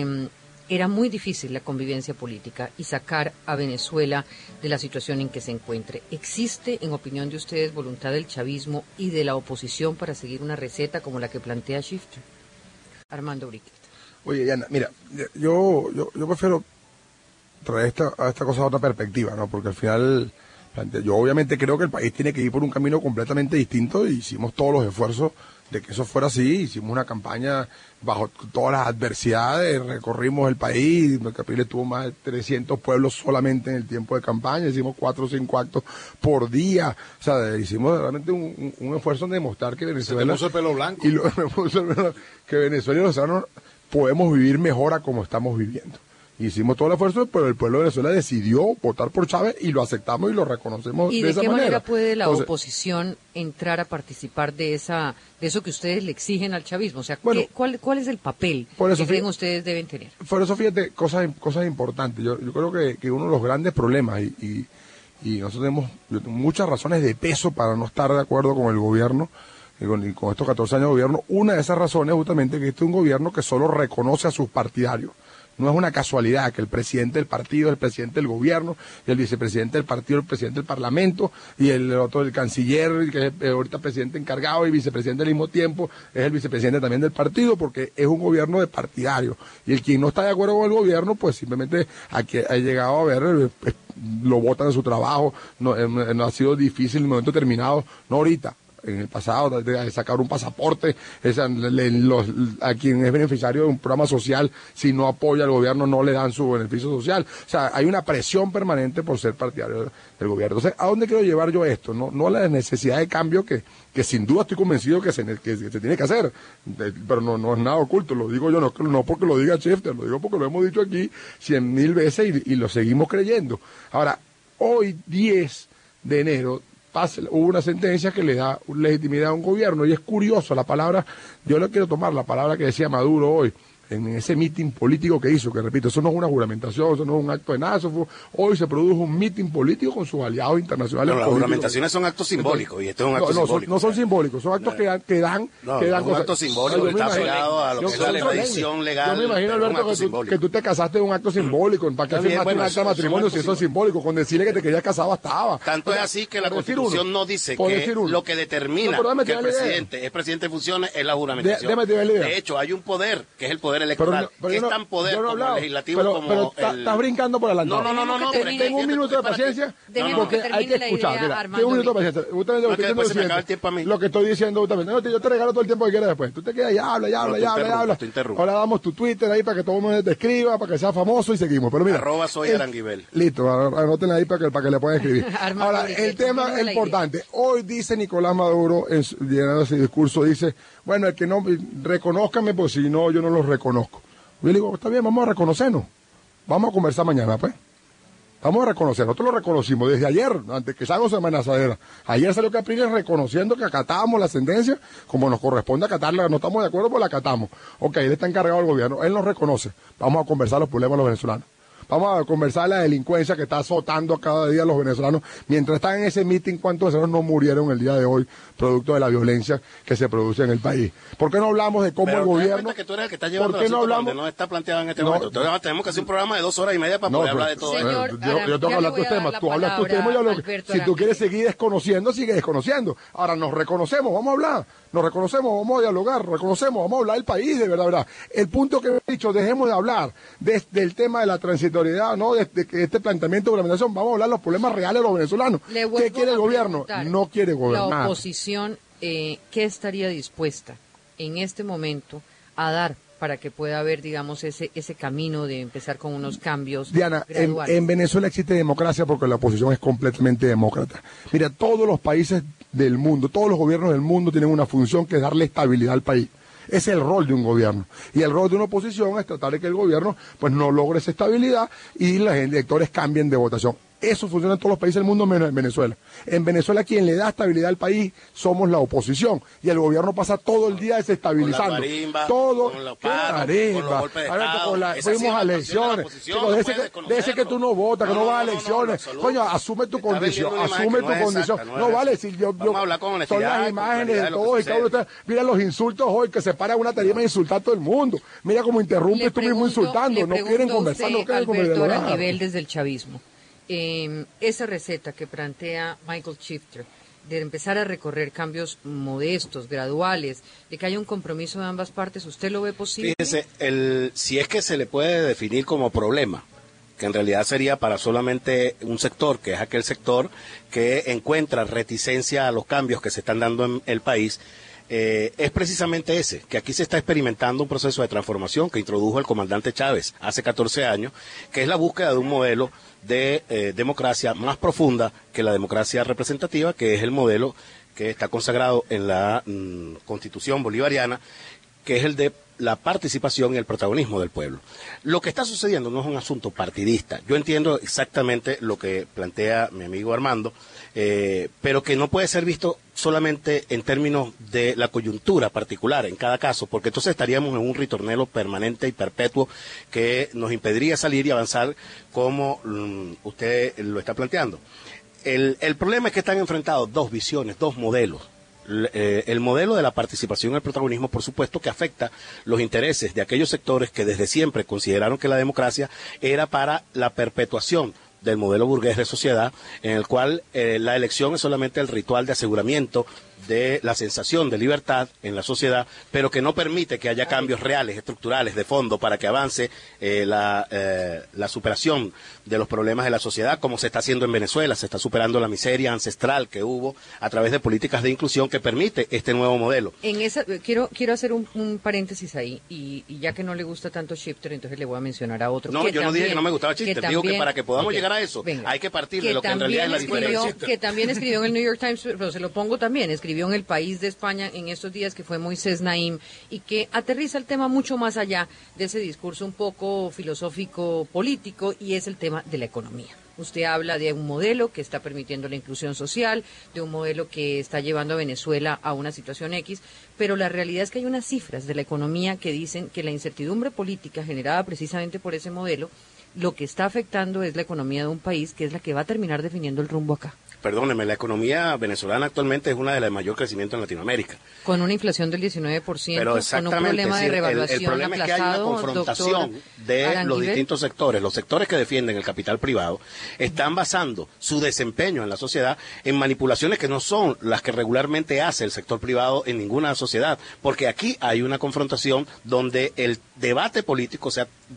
era muy difícil la convivencia política y sacar a Venezuela de la situación en que se encuentre. ¿Existe, en opinión de ustedes, voluntad del chavismo y de la oposición para seguir una receta como la que plantea Shifter? Armando Briquet. Oye, Yana, mira, yo prefiero traer esta cosa a otra perspectiva, ¿no? Porque al final Yo obviamente creo que el país tiene que ir por un camino completamente distinto y hicimos todos los esfuerzos de que eso fuera así. Hicimos una campaña bajo todas las adversidades, recorrimos el país, Capriles tuvo más de 300 pueblos solamente en el tiempo de campaña, hicimos 4 o 5 actos por día, o sea, hicimos realmente un esfuerzo en demostrar que Venezuela... Se te puso el pelo blanco. Que Venezuela y los venezolanos podemos vivir mejor a como estamos viviendo. Hicimos todo el esfuerzo, pero el pueblo de Venezuela decidió votar por Chávez y lo aceptamos y lo reconocemos ¿Y de esa qué manera. manera puede la Entonces, oposición entrar a participar de eso que ustedes le exigen al chavismo? O sea, Bueno, ¿cuál es el papel por eso, que creen ustedes deben tener? Por eso, fíjate, cosas importantes. Yo creo que uno de los grandes problemas, y nosotros tenemos muchas razones de peso para no estar de acuerdo con el gobierno, y con estos 14 años de gobierno, una de esas razones es justamente que este es un gobierno que solo reconoce a sus partidarios. No es una casualidad que el presidente del partido es el presidente del gobierno, y el vicepresidente del partido es el presidente del parlamento, y el otro, el canciller, que es ahorita presidente encargado y vicepresidente al mismo tiempo, es el vicepresidente también del partido, porque es un gobierno de partidarios. Y el quien no está de acuerdo con el gobierno, pues simplemente ha llegado a ver, lo votan de su trabajo, no ha sido difícil en el momento determinado, no ahorita. En el pasado, de sacar un pasaporte, a quien es beneficiario de un programa social, si no apoya al gobierno no le dan su beneficio social. O sea, hay una presión permanente por ser partidario del gobierno. Entonces, ¿a dónde quiero llevar yo esto? No a la necesidad de cambio que sin duda estoy convencido que se tiene que hacer, pero no es nada oculto, lo digo yo, no porque lo diga Schefter, lo digo porque lo hemos dicho aquí 100.000 veces y lo seguimos creyendo. Ahora, hoy 10 de enero, hubo una sentencia que le da legitimidad a un gobierno, y es curioso la palabra, yo le quiero tomar la palabra que decía Maduro hoy, en ese mitin político que hizo, que repito, eso no es una juramentación, eso no es un acto de nada, hoy se produjo un mitin político con sus aliados internacionales. Pero las juramentaciones son actos simbólicos, y este es un acto simbólico. No son simbólicos, son actos que dan es un acto simbólico, está pegado a lo que es la tradición legal. Yo me imagino, Alberto, que tú te casaste en un acto simbólico, ¿para qué firmaste un acto de matrimonio si eso es simbólico? Con decirle que te querías casar bastaba. Tanto es así que la Constitución no dice que lo que determina que el presidente es presidente de funciones es la juramentación. De hecho, hay un poder, que es el poder electoral, que es tan poder como el legislativo como el... Estás brincando por adelantado. No. Tengo un minuto de paciencia, porque hay que escuchar. Mira, tengo un minuto de paciencia. Lo que estoy diciendo justamente. Yo te regalo todo el tiempo que quieras después. Tú te quedas y habla. Ahora damos tu Twitter ahí para que todo el mundo te escriba, para que sea famoso y seguimos. Pero mira, @soyaranguibel. Listo, anoten ahí para que le puedan escribir. Ahora, el tema importante. Hoy dice Nicolás Maduro, llenando ese discurso, dice, bueno, el que no, reconózcame, pues si no, yo no los reconozco. Yo le digo, está bien, vamos a reconocernos. Vamos a conversar mañana, pues. Vamos a reconocer. Nosotros lo reconocimos desde ayer, antes que salga su amenazadera. Ayer salió Capriles reconociendo que acatábamos la sentencia, como nos corresponde acatarla. No estamos de acuerdo, pues la acatamos. Ok, él está encargado del gobierno. Él nos reconoce. Vamos a conversar los problemas de los venezolanos. Vamos a conversar la delincuencia que está azotando cada día a los venezolanos. Mientras están en ese mitin, ¿cuántos venezolanos no murieron el día de hoy producto de la violencia que se produce en el país? ¿Por qué no hablamos de cómo el gobierno... que tú eres el que está llevando el asunto donde no está planteado en este momento. Entonces, tenemos que hacer un programa de 2 horas y media para poder hablar de todo esto. Yo tengo que hablar tus temas. Tú hablas tus temas y yo hablo. Si tú quieres seguir desconociendo, sigue desconociendo. Ahora nos reconocemos, vamos a hablar. Nos reconocemos, vamos a dialogar, reconocemos, vamos a hablar del país, de verdad. El punto que he dicho, dejemos de hablar del tema de la transitoriedad, ¿no? De este planteamiento de gobernamental, vamos a hablar de los problemas reales de los venezolanos. ¿Qué quiere el gobierno? No quiere gobernar. La oposición, ¿qué estaría dispuesta en este momento a dar para que pueda haber, digamos, ese camino de empezar con unos cambios Diana, graduales? En Venezuela existe democracia porque la oposición es completamente demócrata. Mira, todos los países del mundo, todos los gobiernos del mundo tienen una función que es darle estabilidad al país. Ese es el rol de un gobierno. Y el rol de una oposición es tratar de que el gobierno pues no logre esa estabilidad y los electores cambien de votación. Eso funciona en todos los países del mundo menos en Venezuela. En Venezuela quien le da estabilidad al país somos la oposición. Y el gobierno pasa todo el día desestabilizando. Con la marimba, todo. con los paros, con los golpes de Estado. Fuimos a elecciones. De ese que tú no votas, que no vas a elecciones. Coño, asume tu condición. Asume tu condición. No vale decir yo. Son las imágenes de todos y cada uno. Mira los insultos hoy que se para una tarima y insultar a todo el mundo. Mira cómo interrumpes tú mismo insultando. No quieren conversar, no quieren conversar. A nivel desde el chavismo. Esa receta que plantea Michael Schifter de empezar a recorrer cambios modestos, graduales, de que haya un compromiso de ambas partes, ¿usted lo ve posible? Fíjese, si es que se le puede definir como problema, que en realidad sería para solamente un sector, que es aquel sector que encuentra reticencia a los cambios que se están dando en el país, es precisamente ese, que aquí se está experimentando un proceso de transformación que introdujo el comandante Chávez hace 14 años, que es la búsqueda de un modelo de democracia más profunda que la democracia representativa, que es el modelo que está consagrado en la Constitución bolivariana, que es el de la participación y el protagonismo del pueblo. Lo que está sucediendo no es un asunto partidista. Yo entiendo exactamente lo que plantea mi amigo Armando, pero que no puede ser visto solamente en términos de la coyuntura particular en cada caso, porque entonces estaríamos en un ritornelo permanente y perpetuo que nos impediría salir y avanzar como usted lo está planteando. El problema es que están enfrentados dos visiones, dos modelos. El modelo de la participación y el protagonismo, por supuesto, que afecta los intereses de aquellos sectores que desde siempre consideraron que la democracia era para la perpetuación del modelo burgués de sociedad, en el cual la elección es solamente el ritual de aseguramiento de la sensación de libertad en la sociedad, pero que no permite que haya cambios reales, estructurales, de fondo, para que avance la superación de los problemas de la sociedad, como se está haciendo en Venezuela. Se está superando la miseria ancestral que hubo a través de políticas de inclusión que permite este nuevo modelo. En esa, quiero hacer un paréntesis ahí, y ya que no le gusta tanto Shifter, entonces le voy a mencionar a otro. No, yo no dije que no me gustaba Shifter, digo que para que podamos llegar a eso, hay que partir de lo que en realidad es la diferencia. Que también escribió en el New York Times, pero se lo pongo también, escribió en El País de España en estos días, que fue Moisés Naim, y que aterriza el tema mucho más allá de ese discurso un poco filosófico político, y es el tema de la economía. Usted habla de un modelo que está permitiendo la inclusión social, de un modelo que está llevando a Venezuela a una situación X, pero la realidad es que hay unas cifras de la economía que dicen que la incertidumbre política generada precisamente por ese modelo, lo que está afectando es la economía de un país que es la que va a terminar definiendo el rumbo acá. Perdóneme, la economía venezolana actualmente es una de las de mayor crecimiento en Latinoamérica. Con una inflación del 19%, pero con un problema de revaluación el problema es que hay una confrontación de los distintos sectores. Los sectores que defienden el capital privado están basando su desempeño en la sociedad en manipulaciones que no son las que regularmente hace el sector privado en ninguna sociedad, porque aquí hay una confrontación donde el debate político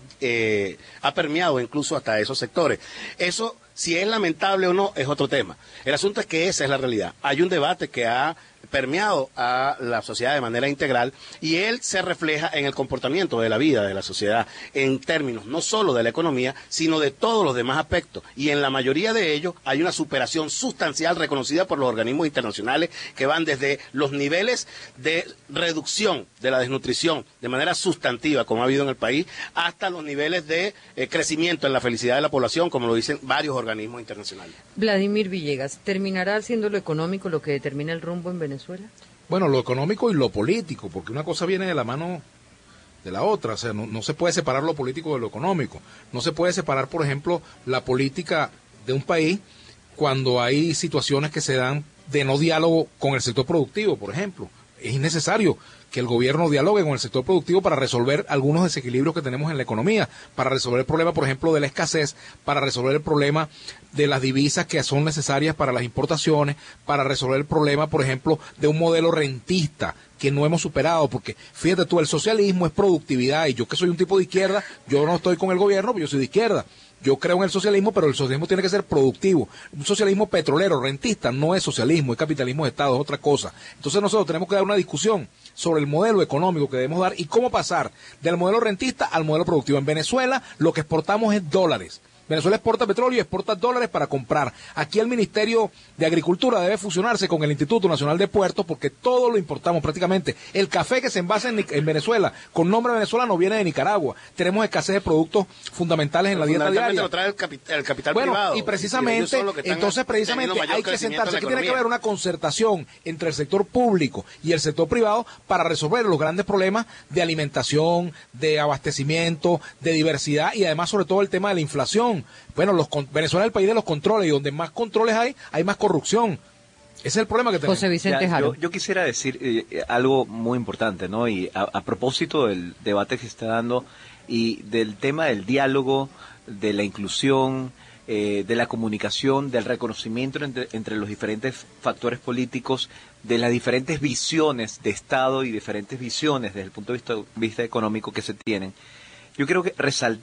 ha permeado incluso hasta esos sectores. Eso, si es lamentable o no, es otro tema. El asunto es que esa es la realidad. Hay un debate que ha permeado a la sociedad de manera integral, y él se refleja en el comportamiento de la vida de la sociedad en términos no solo de la economía, sino de todos los demás aspectos, y en la mayoría de ellos hay una superación sustancial reconocida por los organismos internacionales, que van desde los niveles de reducción de la desnutrición de manera sustantiva, como ha habido en el país, hasta los niveles de crecimiento en la felicidad de la población, como lo dicen varios organismos internacionales. Vladimir Villegas, ¿terminará siendo lo económico lo que determina el rumbo en Venezuela? Bueno, lo económico y lo político, porque una cosa viene de la mano de la otra. O sea, no se puede separar lo político de lo económico. No se puede separar, por ejemplo, la política de un país cuando hay situaciones que se dan de no diálogo con el sector productivo, por ejemplo. Es innecesario que el gobierno dialogue con el sector productivo para resolver algunos desequilibrios que tenemos en la economía, para resolver el problema, por ejemplo, de la escasez, para resolver el problema de las divisas que son necesarias para las importaciones, para resolver el problema, por ejemplo, de un modelo rentista que no hemos superado, porque fíjate tú, el socialismo es productividad, y yo que soy un tipo de izquierda, yo no estoy con el gobierno, pero yo soy de izquierda. Yo creo en el socialismo, pero el socialismo tiene que ser productivo. Un socialismo petrolero, rentista, no es socialismo, es capitalismo de Estado, es otra cosa. Entonces nosotros tenemos que dar una discusión sobre el modelo económico que debemos dar y cómo pasar del modelo rentista al modelo productivo. En Venezuela lo que exportamos es dólares. Venezuela exporta petróleo y exporta dólares para comprar. Aquí el Ministerio de Agricultura debe fusionarse con el Instituto Nacional de Puertos, porque todo lo importamos prácticamente. El café que se envasa en Venezuela con nombre venezolano viene de Nicaragua. Tenemos escasez de productos fundamentales en la dieta diaria. Lo trae el capital privado. Y precisamente, entonces precisamente hay que sentarse. Aquí tiene que haber una concertación entre el sector público y el sector privado para resolver los grandes problemas de alimentación, de abastecimiento, de diversidad, y además sobre todo el tema de la inflación. Bueno, Venezuela es el país de los controles, y donde más controles hay más corrupción. Ese es el problema que tenemos. José Vicente Jaro. Yo quisiera decir algo muy importante, ¿no? Y a propósito del debate que se está dando y del tema del diálogo, de la inclusión, de la comunicación, del reconocimiento entre los diferentes factores políticos, de las diferentes visiones de Estado y diferentes visiones desde el punto de vista económico que se tienen. Yo creo que resaltar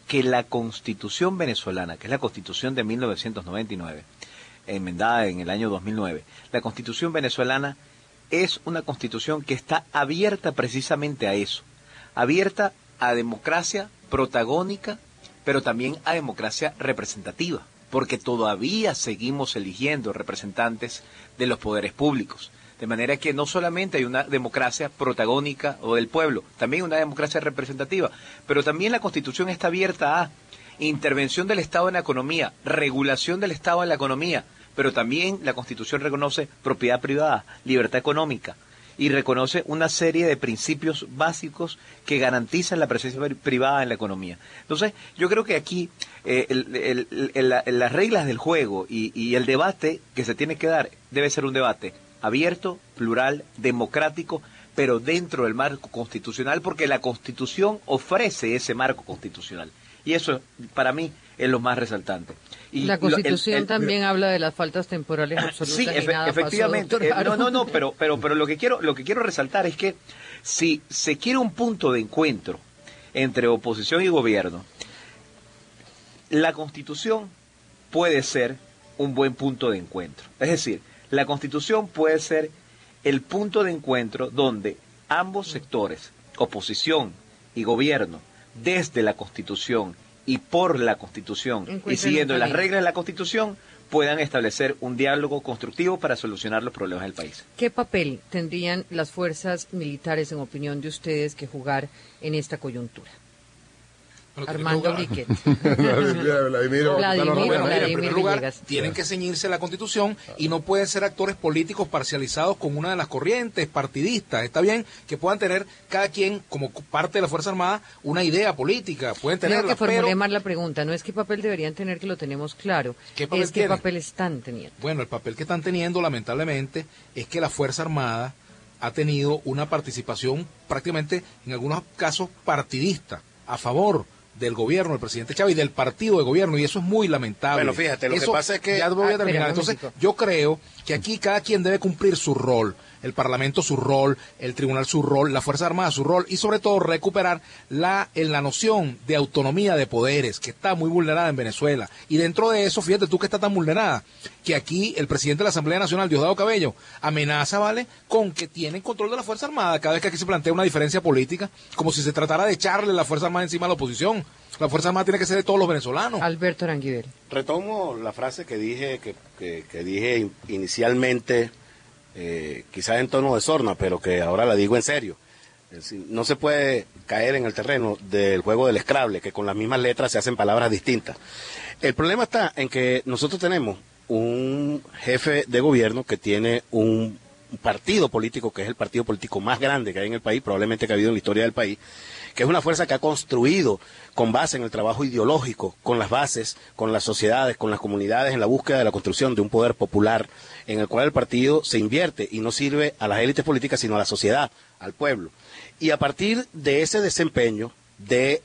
que la Constitución venezolana, que es la Constitución de 1999, enmendada en el año 2009, la Constitución venezolana es una Constitución que está abierta precisamente a eso, abierta a democracia protagónica, pero también a democracia representativa, porque todavía seguimos eligiendo representantes de los poderes públicos. De manera que no solamente hay una democracia protagónica o del pueblo, también una democracia representativa, pero también la Constitución está abierta a intervención del Estado en la economía, regulación del Estado en la economía, pero también la Constitución reconoce propiedad privada, libertad económica, y reconoce una serie de principios básicos que garantizan la presencia privada en la economía. Entonces, yo creo que aquí las reglas del juego y el debate que se tiene que dar debe ser un debate abierto, plural, democrático, pero dentro del marco constitucional, porque la Constitución ofrece ese marco constitucional. Y eso, para mí, es lo más resaltante. Y la Constitución también habla de las faltas temporales absolutas. Sí, efectivamente. Pero lo que quiero resaltar es que si se quiere un punto de encuentro entre oposición y gobierno, la Constitución puede ser un buen punto de encuentro. Es decir, la Constitución puede ser el punto de encuentro donde ambos sectores, oposición y gobierno, desde la Constitución y por la Constitución y siguiendo las reglas de la Constitución, puedan establecer un diálogo constructivo para solucionar los problemas del país. ¿Qué papel tendrían las fuerzas militares, en opinión de ustedes, que jugar en esta coyuntura? Armando Briquet. Vladimir, en primer lugar, Villegas. Tienen que ceñirse a la Constitución y no pueden ser actores políticos parcializados con una de las corrientes partidistas. Está bien que puedan tener cada quien, como parte de la Fuerza Armada, una idea política. Pueden tenerla, Creo que formulé mal la pregunta. No es qué papel deberían tener, que lo tenemos claro. ¿Qué papel están teniendo? Bueno, el papel que están teniendo, lamentablemente, es que la Fuerza Armada ha tenido una participación prácticamente, en algunos casos, partidista, a favor del gobierno del presidente Chávez y del partido de gobierno, y eso es muy lamentable. Bueno, fíjate, lo que pasa es que... Ya voy a terminar. Entonces, yo creo que aquí cada quien debe cumplir su rol. El Parlamento su rol, el Tribunal su rol, la Fuerza Armada su rol, y sobre todo recuperar la noción de autonomía de poderes, que está muy vulnerada en Venezuela. Y dentro de eso, fíjate tú que está tan vulnerada, que aquí el presidente de la Asamblea Nacional, Diosdado Cabello, amenaza, ¿vale?, con que tienen control de la Fuerza Armada cada vez que aquí se plantea una diferencia política, como si se tratara de echarle la Fuerza Armada encima a la oposición. La Fuerza Armada tiene que ser de todos los venezolanos. Alberto Aranguibel. Retomo la frase que dije que dije inicialmente, quizás en tono de sorna, pero que ahora la digo en serio. Es decir, no se puede caer en el terreno del juego del Scrabble, que con las mismas letras se hacen palabras distintas. El problema está en que nosotros tenemos un jefe de gobierno que tiene un partido político, que es el partido político más grande que hay en el país, probablemente que ha habido en la historia del país, que es una fuerza que ha construido con base en el trabajo ideológico, con las bases, con las sociedades, con las comunidades, en la búsqueda de la construcción de un poder popular, en el cual el partido se invierte y no sirve a las élites políticas, sino a la sociedad, al pueblo. Y a partir de ese desempeño, de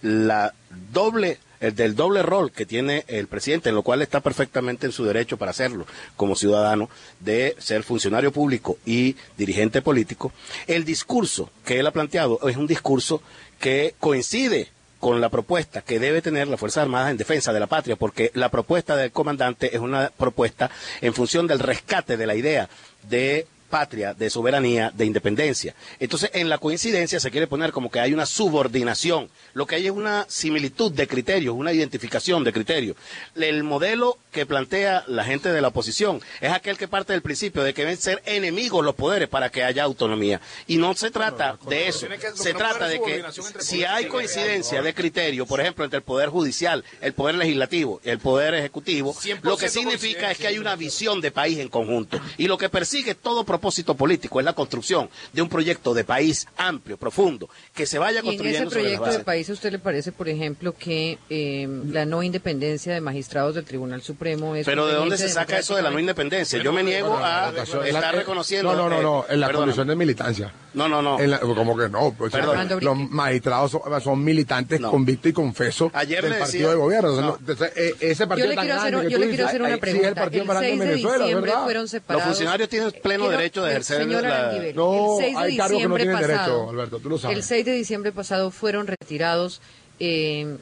del doble rol que tiene el presidente, en lo cual está perfectamente en su derecho para hacerlo como ciudadano, de ser funcionario público y dirigente político, el discurso que él ha planteado es un discurso que coincide con la propuesta que debe tener la Fuerza Armada en defensa de la patria, porque la propuesta del comandante es una propuesta en función del rescate de la idea de patria, de soberanía, de independencia. Entonces, en la coincidencia se quiere poner como que hay una subordinación. Lo que hay es una similitud de criterios, una identificación de criterios. El modelo que plantea la gente de la oposición es aquel que parte del principio de que deben ser enemigos los poderes para que haya autonomía. Y no se trata de eso. Se trata de que si hay coincidencia de criterio, por ejemplo, entre el Poder Judicial, el Poder Legislativo, el Poder Ejecutivo, lo que significa es que hay una visión de país en conjunto. Y lo que persigue todo propósito político es la construcción de un proyecto de país amplio, profundo, que se vaya construyendo sobre las bases. ¿Y en ese proyecto de país a usted le parece, por ejemplo, que la no independencia de magistrados del Tribunal Supremo es... Pero ¿de dónde se saca eso de la no independencia? Yo me niego a estar reconociendo... No, en la condición de militancia. No. ¿Cómo que no? Pues, los magistrados son militantes convictos y confesos del partido de gobierno. Ese partido yo le quiero hacer una pregunta. El 6 de diciembre fueron separados... Los funcionarios tienen pleno derecho de ejercer No, hay cargos que no tienen derecho, Alberto, tú lo sabes. El 6 de diciembre pasado fueron retirados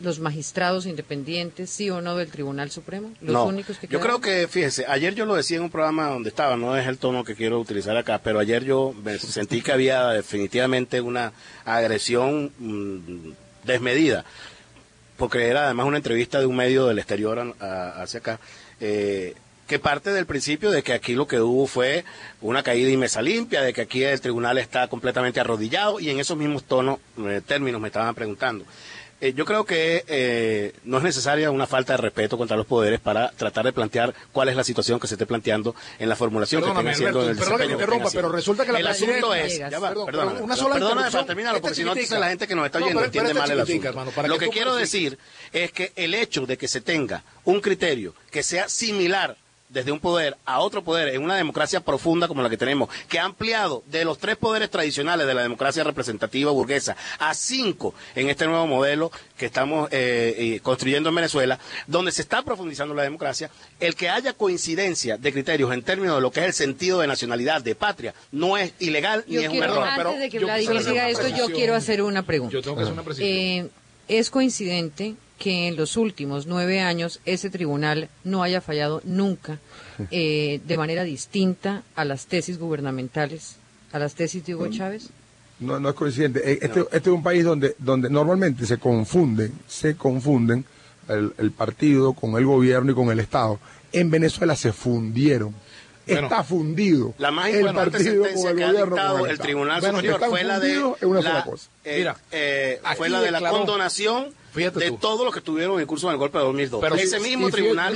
los magistrados independientes, sí o no, del Tribunal Supremo? ¿Los No, únicos que yo quedaron? creo que, fíjese, ayer yo lo decía en un programa donde estaba, no es el tono que quiero utilizar acá, pero ayer yo sentí que había definitivamente una agresión desmedida, porque era además una entrevista de un medio del exterior hacia acá, que parte del principio de que aquí lo que hubo fue una caída y mesa limpia, de que aquí el tribunal está completamente arrodillado, y en esos mismos términos me estaban preguntando. Yo creo que no es necesaria una falta de respeto contra los poderes para tratar de plantear cuál es la situación que se esté planteando en la formulación que estén haciendo en el perdón que me interrumpa, pero resulta que el asunto es, perdóname para terminarlo, porque si no entonces la gente que nos está oyendo entiende mal el asunto. Hermano, lo que quiero decir es que el hecho de que se tenga un criterio que sea similar desde un poder a otro poder en una democracia profunda como la que tenemos, que ha ampliado de los 3 poderes tradicionales de la democracia representativa burguesa a 5 en este nuevo modelo que estamos construyendo en Venezuela, donde se está profundizando la democracia, el que haya coincidencia de criterios en términos de lo que es el sentido de nacionalidad, de patria, no es ilegal ni es un error. Antes de que Vladimir siga esto, yo quiero hacer una pregunta. Yo tengo que hacer una precisión. ¿Es coincidente que en los últimos 9 años ese tribunal no haya fallado nunca de manera distinta a las tesis gubernamentales, a las tesis de Hugo Chávez? No es coincidente. Este es un país donde normalmente se confunden el partido con el gobierno y con el Estado. En Venezuela se fundieron. Bueno, está fundido la más el importante partido sentencia con el que ha gobierno dictado con el el Estado. Tribunal Superior fue la de es una sola cosa. Mira, fue aquí la de la declaró, condonación fíjate de tú, todos los que estuvieron en el curso del golpe de 2002. Pero ese sí, mismo y tribunal...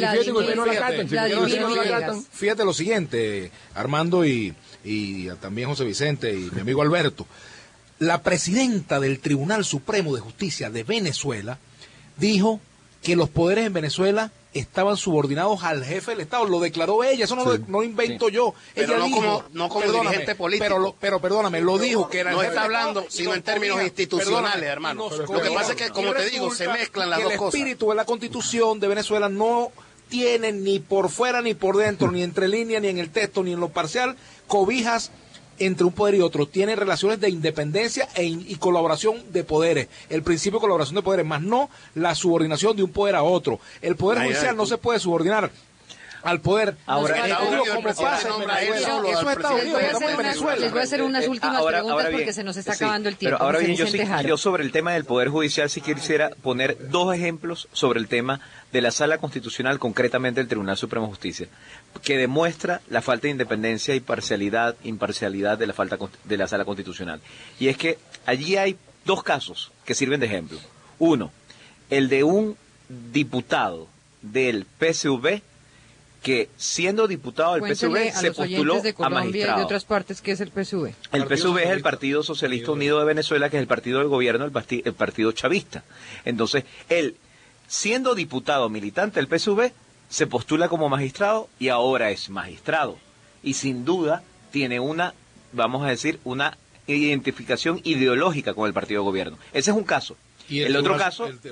Fíjate lo siguiente, Armando y también José Vicente y mi amigo Alberto. La presidenta del Tribunal Supremo de Justicia de Venezuela dijo que los poderes en Venezuela estaban subordinados al jefe del Estado. Lo declaró ella, eso no lo invento yo. Pero ella no dijo, como dirigente político. Pero perdóname, lo dijo que era no el jefe está del Estado hablando, y sino nos en términos cobija. institucionales, Perdóname, hermano. nos Lo que cobija. pasa es que, como te digo, se mezclan las que dos el cosas. espíritu de la Constitución de Venezuela no tiene ni por fuera ni por dentro, ni entre líneas, ni en el texto, ni en lo parcial, cobijas entre un poder y otro. Tiene relaciones de independencia y colaboración de poderes. El principio de colaboración de poderes, más no la subordinación de un poder a otro. El poder judicial no se puede subordinar al poder. Ahora, como pasa en Venezuela. Eso es Estados Unidos, estamos en Venezuela. Les voy a hacer unas últimas preguntas bien, porque se nos está acabando el Pero tiempo. ahora José bien, Vicente Jara. yo sobre el tema del Poder Judicial sí quisiera poner 2 ejemplos sobre el tema de la Sala Constitucional, concretamente el Tribunal Supremo de Justicia, que demuestra la falta de independencia y imparcialidad de la Sala Constitucional. Y es que allí hay 2 casos que sirven de ejemplo. Uno, el de un diputado del PSV que, siendo diputado del Cuéntele PSV, a se los postuló oyentes de a Colombia y magistrado. de otras partes, ¿qué es el PSV? El PSV es el Partido Socialista Unido de Venezuela, que es el partido del gobierno, el partido chavista. Entonces, él, siendo diputado militante del PSV, se postula como magistrado y ahora es magistrado. Y sin duda tiene una, vamos a decir, una identificación ideológica con el partido de gobierno. Ese es un caso. Y el otro caso es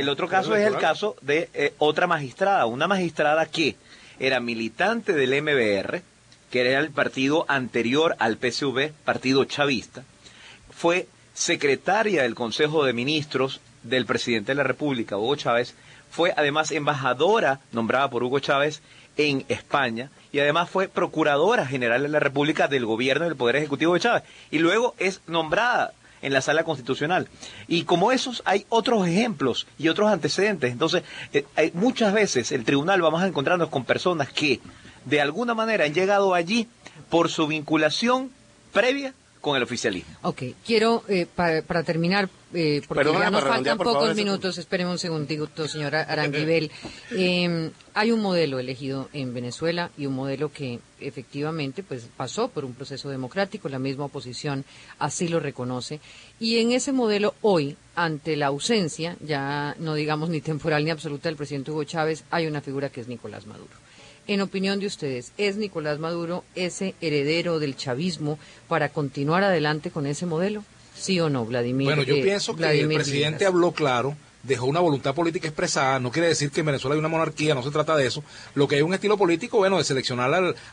el caso de otra magistrada, una magistrada que era militante del MBR, que era el partido anterior al PSV, partido chavista, fue secretaria del Consejo de Ministros del presidente de la República, Hugo Chávez, fue además embajadora nombrada por Hugo Chávez en España y además fue procuradora general de la República del gobierno del Poder Ejecutivo de Chávez y luego es nombrada en la Sala Constitucional. Y como esos hay otros ejemplos y otros antecedentes. Entonces, muchas veces el tribunal vamos a encontrarnos con personas que de alguna manera han llegado allí por su vinculación previa con el oficialismo. Ok, quiero, para terminar, porque Perdóname, ya nos para faltan redondear, por pocos favor, minutos, espéreme un segundito, señora Aranguibel. Hay un modelo elegido en Venezuela y un modelo que efectivamente pues pasó por un proceso democrático, la misma oposición así lo reconoce, y en ese modelo hoy, ante la ausencia, ya no digamos ni temporal ni absoluta del presidente Hugo Chávez, hay una figura que es Nicolás Maduro. En opinión de ustedes, ¿es Nicolás Maduro ese heredero del chavismo para continuar adelante con ese modelo? ¿Sí o no, Vladimir? Bueno, yo pienso que el presidente habló claro, dejó una voluntad política expresada, no quiere decir que en Venezuela hay una monarquía, no se trata de eso. Lo que hay un estilo político, bueno, de seleccionar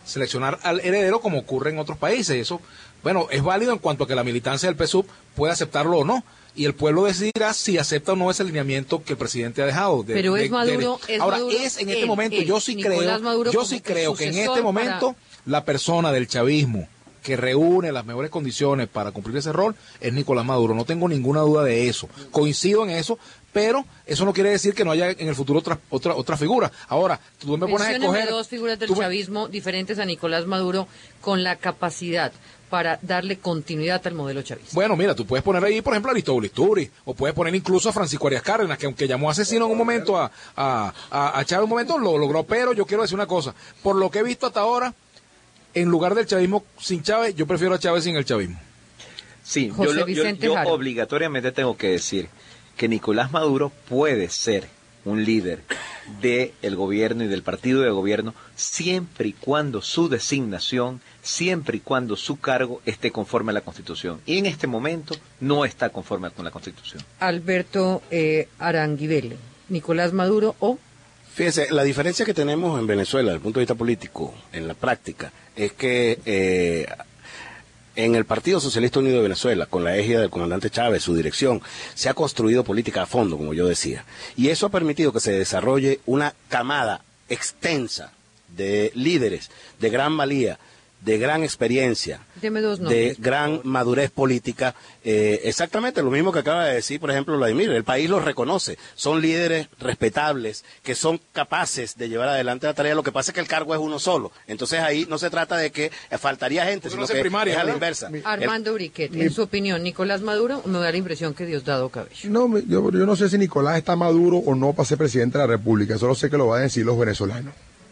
al heredero como ocurre en otros países. Eso, bueno, es válido en cuanto a que la militancia del PSUV puede aceptarlo o no. y el pueblo decidirá si acepta o no ese alineamiento que el presidente ha dejado. Pero es Maduro. Ahora, es en este momento, yo sí creo que en este momento la persona del chavismo que reúne las mejores condiciones para cumplir ese rol es Nicolás Maduro. No tengo ninguna duda de eso. Coincido en eso, pero eso no quiere decir que no haya en el futuro otra figura. Ahora, tú me pones a escoger dos figuras del chavismo diferentes a Nicolás Maduro con la capacidad para darle continuidad al modelo chavista. Bueno, mira, tú puedes poner ahí, por ejemplo, a Aristóbulo Isturi, o puedes poner incluso a Francisco Arias Cárdenas, que aunque llamó asesino en un momento a Chávez un momento, lo logró, pero yo quiero decir una cosa, por lo que he visto hasta ahora, en lugar del chavismo sin Chávez, yo prefiero a Chávez sin el chavismo. Sí, yo obligatoriamente tengo que decir que Nicolás Maduro puede ser un líder del gobierno y del partido de gobierno siempre y cuando su designación, siempre y cuando su cargo esté conforme a la Constitución. Y en este momento no está conforme con la Constitución. Alberto Aranguibele, Nicolás Maduro o... Fíjese, la diferencia que tenemos en Venezuela desde el punto de vista político, en la práctica, es que en el Partido Socialista Unido de Venezuela, con la égida del comandante Chávez, su dirección, se ha construido política a fondo, como yo decía. Y eso ha permitido que se desarrolle una camada extensa de líderes de gran valía, de gran experiencia, de gran madurez política, exactamente lo mismo que acaba de decir, por ejemplo, Vladimir. El país los reconoce, son líderes respetables, que son capaces de llevar adelante la tarea. Lo que pasa es que el cargo es uno solo, entonces ahí no se trata de que faltaría gente, sino que es a la inversa. Armando Briquet, en su opinión, ¿Nicolás Maduro? Me da la impresión que Diosdado Cabello. No, yo no sé si Nicolás está maduro o no para ser presidente de la República, solo sé que lo van a decir los venezolanos.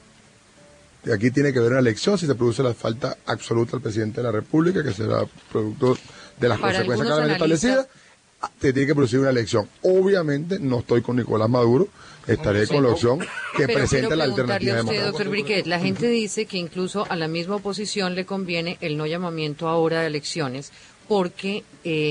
Y aquí tiene que haber una elección si se produce la falta absoluta al presidente de la República, que será producto de las consecuencias claramente establecidas. Se tiene que producir una elección. Obviamente no estoy con Nicolás Maduro, estaré con la opción que presente la alternativa democrática. Doctor Briquet, la gente dice que incluso a la misma oposición le conviene el no llamamiento ahora de elecciones porque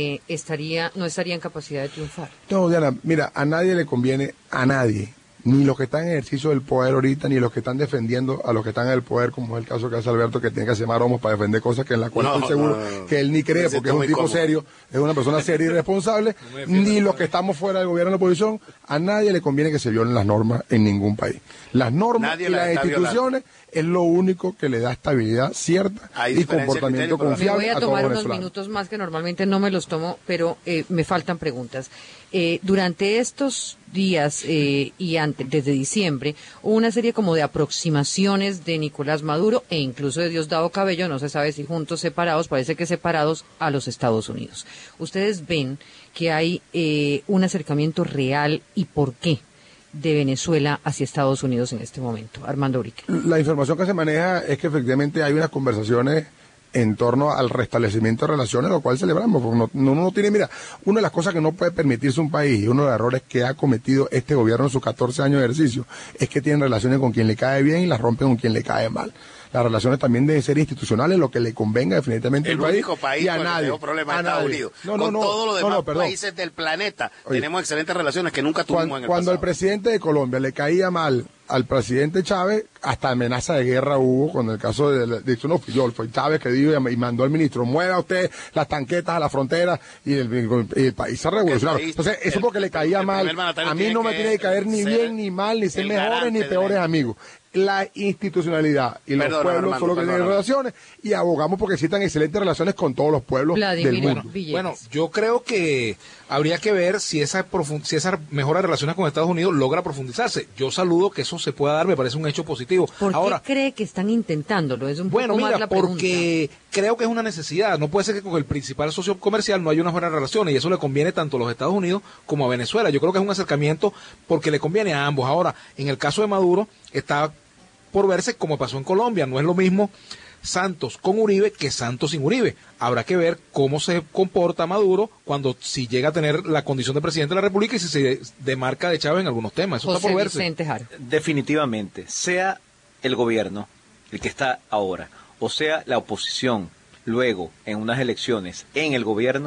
no estaría en capacidad de triunfar. No, Diana, mira, a nadie le conviene, a nadie, ni los que están en ejercicio del poder ahorita, ni los que están defendiendo a los que están en el poder, como es el caso que hace Alberto, que tiene que hacer maromos para defender cosas que en la cual estoy seguro que él ni cree, porque es un tipo serio, es una persona seria y responsable, ni los que estamos fuera del gobierno de la oposición. A nadie le conviene que se violen las normas en ningún país. Las normas y las instituciones es lo único que le da estabilidad cierta y comportamiento confiable a todos los venezolanos. Voy a tomar unos minutos más que normalmente no me los tomo, pero me faltan preguntas. Durante estos días desde diciembre hubo una serie como de aproximaciones de Nicolás Maduro e incluso de Diosdado Cabello, no se sabe si juntos, separados, parece que separados, a los Estados Unidos. ¿Ustedes ven que hay un acercamiento real y por qué de Venezuela hacia Estados Unidos en este momento? Armando Urique. La información que se maneja es que efectivamente hay unas conversaciones en torno al restablecimiento de relaciones, lo cual celebramos, porque uno no tiene, mira, una de las cosas que no puede permitirse un país, y uno de los errores que ha cometido este gobierno en sus 14 años de ejercicio, es que tienen relaciones con quien le cae bien y las rompen con quien le cae mal. Las relaciones también deben ser institucionales, lo que le convenga definitivamente al país. El único país y a nadie. Que problema es Estados Unidos. Con todos los demás países del planeta tenemos excelentes relaciones que nunca tuvimos en el pasado. Cuando el presidente de Colombia le caía mal al presidente Chávez, hasta amenaza de guerra hubo, con el caso de no fui yo, fue Chávez que dijo y mandó al ministro, mueva usted las tanquetas a la frontera, y el país se revolucionó. Entonces, eso porque le caía mal, a mí no me tiene que caer ni bien ni mal, ni ser mejores ni peores amigos. La institucionalidad y los pueblos son los que tienen relaciones, y abogamos porque existan excelentes relaciones con todos los pueblos del mundo. Bueno, yo creo que habría que ver si esa mejora de relaciones con Estados Unidos logra profundizarse. Yo saludo que eso se pueda dar, me parece un hecho positivo. ¿Por qué cree que están intentándolo? Es un poco más la pregunta. Porque creo que es una necesidad. No puede ser que con el principal socio comercial no haya unas buenas relaciones, y eso le conviene tanto a los Estados Unidos como a Venezuela. Yo creo que es un acercamiento porque le conviene a ambos. Ahora, en el caso de Maduro, está por verse como pasó en Colombia. No es lo mismo Santos con Uribe que Santos sin Uribe. Habrá que ver cómo se comporta Maduro si llega a tener la condición de presidente de la República y si se demarca de Chávez en algunos temas. Eso está por verse. Definitivamente, sea el gobierno el que está ahora, o sea la oposición luego en unas elecciones en el gobierno,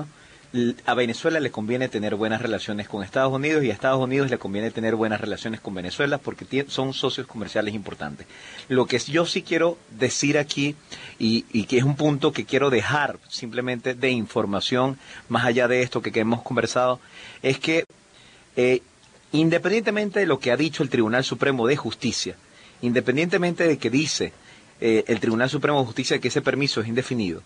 a Venezuela le conviene tener buenas relaciones con Estados Unidos y a Estados Unidos le conviene tener buenas relaciones con Venezuela porque son socios comerciales importantes. Lo que yo sí quiero decir aquí y que es un punto que quiero dejar simplemente de información, más allá de esto que hemos conversado, es que independientemente de lo que ha dicho el Tribunal Supremo de Justicia, independientemente de que dice el Tribunal Supremo de Justicia que ese permiso es indefinido,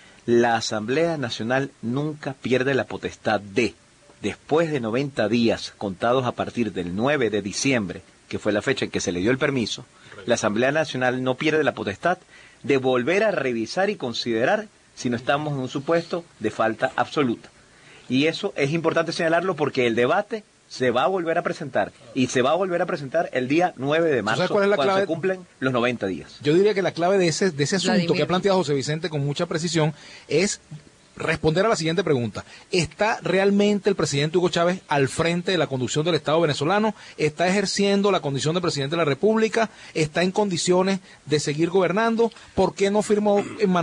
la Asamblea Nacional nunca pierde la potestad de, después de 90 días contados a partir del 9 de diciembre, que fue la fecha en que se le dio el permiso, la Asamblea Nacional no pierde la potestad de volver a revisar y considerar si no estamos en un supuesto de falta absoluta. Y eso es importante señalarlo porque el debate se va a volver a presentar y se va a volver a presentar el día 9 de marzo, ¿cuál es la cuando clave? se cumplen los 90 días. Yo diría que la clave de ese asunto Vladimir, que ha planteado José Vicente con mucha precisión es responder a la siguiente pregunta. ¿Está realmente el presidente Hugo Chávez al frente de la conducción del Estado venezolano? ¿Está ejerciendo la condición de presidente de la República? ¿Está en condiciones de seguir gobernando? ¿Por qué no firmó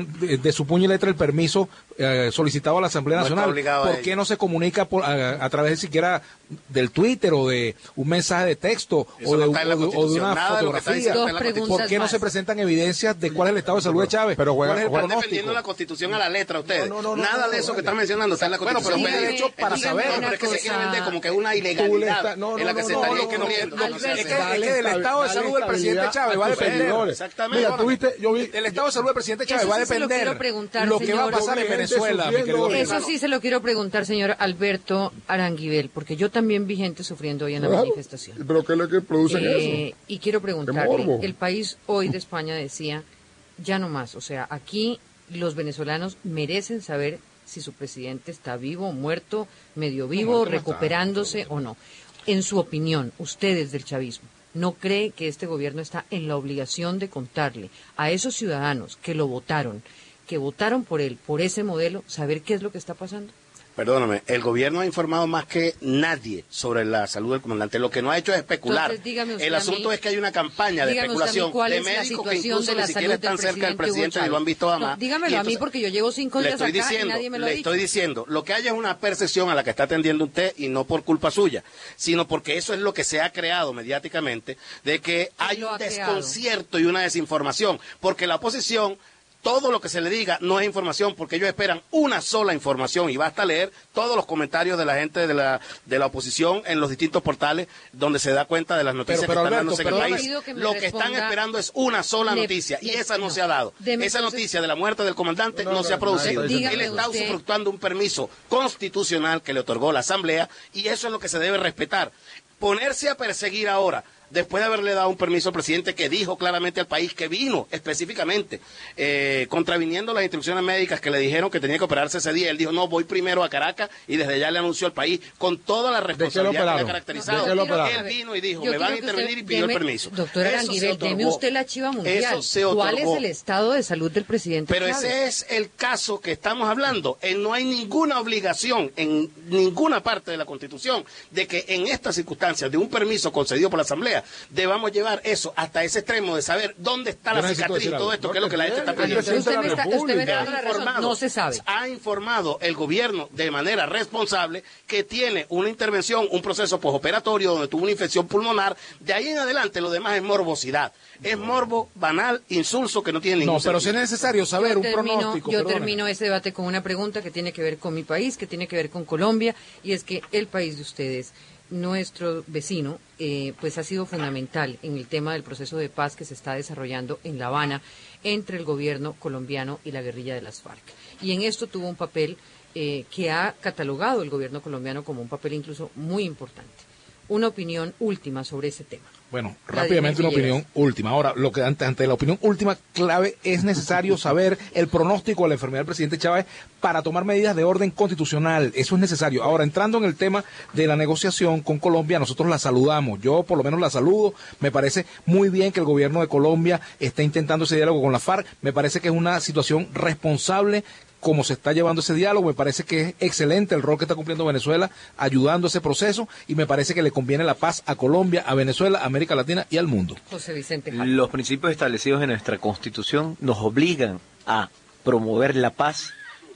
de su puño y letra el permiso solicitado a la Asamblea Nacional? ¿Por qué no se comunica a través de siquiera del Twitter o de un mensaje de texto o de una fotografía? ¿Por qué no se presentan evidencias de cuál es el estado de salud de Chávez? Pero ¿Cuál es el están pronóstico? defendiendo la Constitución a la letra ustedes. Nada de eso que están mencionando está en la Constitución. Bueno, pero derecho para saber. Pero es que se quiere vender como que es una ilegalidad en la que se estaría incurriendo. Es que del estado de salud del presidente Chávez va a depender. Exactamente. Mira, tuviste, yo vi, El estado de salud del presidente Chávez va a Eso sí se lo depender quiero preguntar, lo que va a señor. pasar en Venezuela, mi querido Eso amigo. sí se lo quiero preguntar, señor Alberto Aranguibel, porque yo también vi gente sufriendo hoy en la manifestación. pero ¿qué es lo que producen eso? Y quiero Qué preguntarle, morbo. el país hoy de España decía, ya no más, o sea, aquí los venezolanos merecen saber si su presidente está vivo o muerto, medio vivo, recuperándose o no. En su opinión, ustedes del chavismo, ¿no cree que este gobierno está en la obligación de contarle a esos ciudadanos que lo votaron, que votaron por él, por ese modelo, saber qué es lo que está pasando? Perdóname, el gobierno ha informado más que nadie sobre la salud del comandante. Lo que no ha hecho es especular. Entonces, dígame usted El asunto a mí, es que hay una campaña de dígame usted a mí especulación cuál de es la médicos que situación incluso de la ni siquiera salud están del cerca del presidente presidente Hugo y lo han visto Chávez. jamás. No, dígamelo Y a mí entonces, porque yo llevo 5 le días estoy acá diciendo, y nadie me lo ha le dicho. estoy diciendo, lo que hay es una percepción a la que está atendiendo usted y no por culpa suya, sino porque eso es lo que se ha creado mediáticamente, de que hay lo un ha creado? desconcierto y una desinformación, porque la oposición, todo lo que se le diga no es información, porque ellos esperan una sola información y basta leer todos los comentarios de la gente de la oposición en los distintos portales donde se da cuenta de las noticias Pero, que están Alberto, dándose en el perdóname, país. pido que me Lo que están responda. esperando es una sola noticia y esa no se ha dado. Deme Esa entonces- noticia de la muerte del comandante no se ha producido. dígame Él está usted- usufructuando un permiso constitucional que le otorgó la Asamblea y eso es lo que se debe respetar. Ponerse a perseguir ahora, después de haberle dado un permiso al presidente que dijo claramente al país que vino específicamente contraviniendo las instrucciones médicas que le dijeron que tenía que operarse ese día, él dijo, no, voy primero a Caracas y desde allá le anunció al país con toda la responsabilidad que le ha operaron? caracterizado. ¿De qué lo operaron? Él vino y dijo, Yo me van a quiero que intervenir usted y pidió el deme- permiso. Doctora Eso se Aranguibel, deme otorgó. usted la chiva mundial. Eso se ¿Cuál otorgó. es el estado de salud del presidente Pero Chávez? ese es el caso que estamos hablando. No hay ninguna obligación en ninguna parte de la Constitución de que en estas circunstancias de un permiso concedido por la Asamblea debamos llevar eso hasta ese extremo de saber dónde está Yo la necesito cicatriz y decir todo algo. esto, que es lo que la gente está El pidiendo. presidente de la usted me está dando la razón. No se sabe. Ha informado el gobierno de manera responsable que tiene una intervención, un proceso postoperatorio donde tuvo una infección pulmonar. De ahí en adelante lo demás es morbosidad. Es morbo banal, insulso, que no tiene ningún No, pero si es sentido. necesario saber un pronóstico. Yo perdóneme. termino ese debate con una pregunta que tiene que ver con mi país, que tiene que ver con Colombia, y es que el país de ustedes, nuestro vecino, pues ha sido fundamental en el tema del proceso de paz que se está desarrollando en La Habana entre el gobierno colombiano y la guerrilla de las FARC. Y en esto tuvo un papel que ha catalogado el gobierno colombiano como un papel incluso muy importante. Una opinión última sobre ese tema. Bueno, Vladimir rápidamente una Villegas. opinión última. Ahora, lo que ante la opinión última clave es necesario saber el pronóstico de la enfermedad del presidente Chávez para tomar medidas de orden constitucional. Eso es necesario. Ahora, entrando en el tema de la negociación con Colombia, nosotros la saludamos. Yo por lo menos la saludo. Me parece muy bien que el gobierno de Colombia esté intentando ese diálogo con la FARC. Me parece que es una situación responsable cómo se está llevando ese diálogo. Me parece que es excelente el rol que está cumpliendo Venezuela ayudando a ese proceso y me parece que le conviene la paz a Colombia, a Venezuela, a América Latina y al mundo. José Vicente Jara. Los principios establecidos en nuestra Constitución nos obligan a promover la paz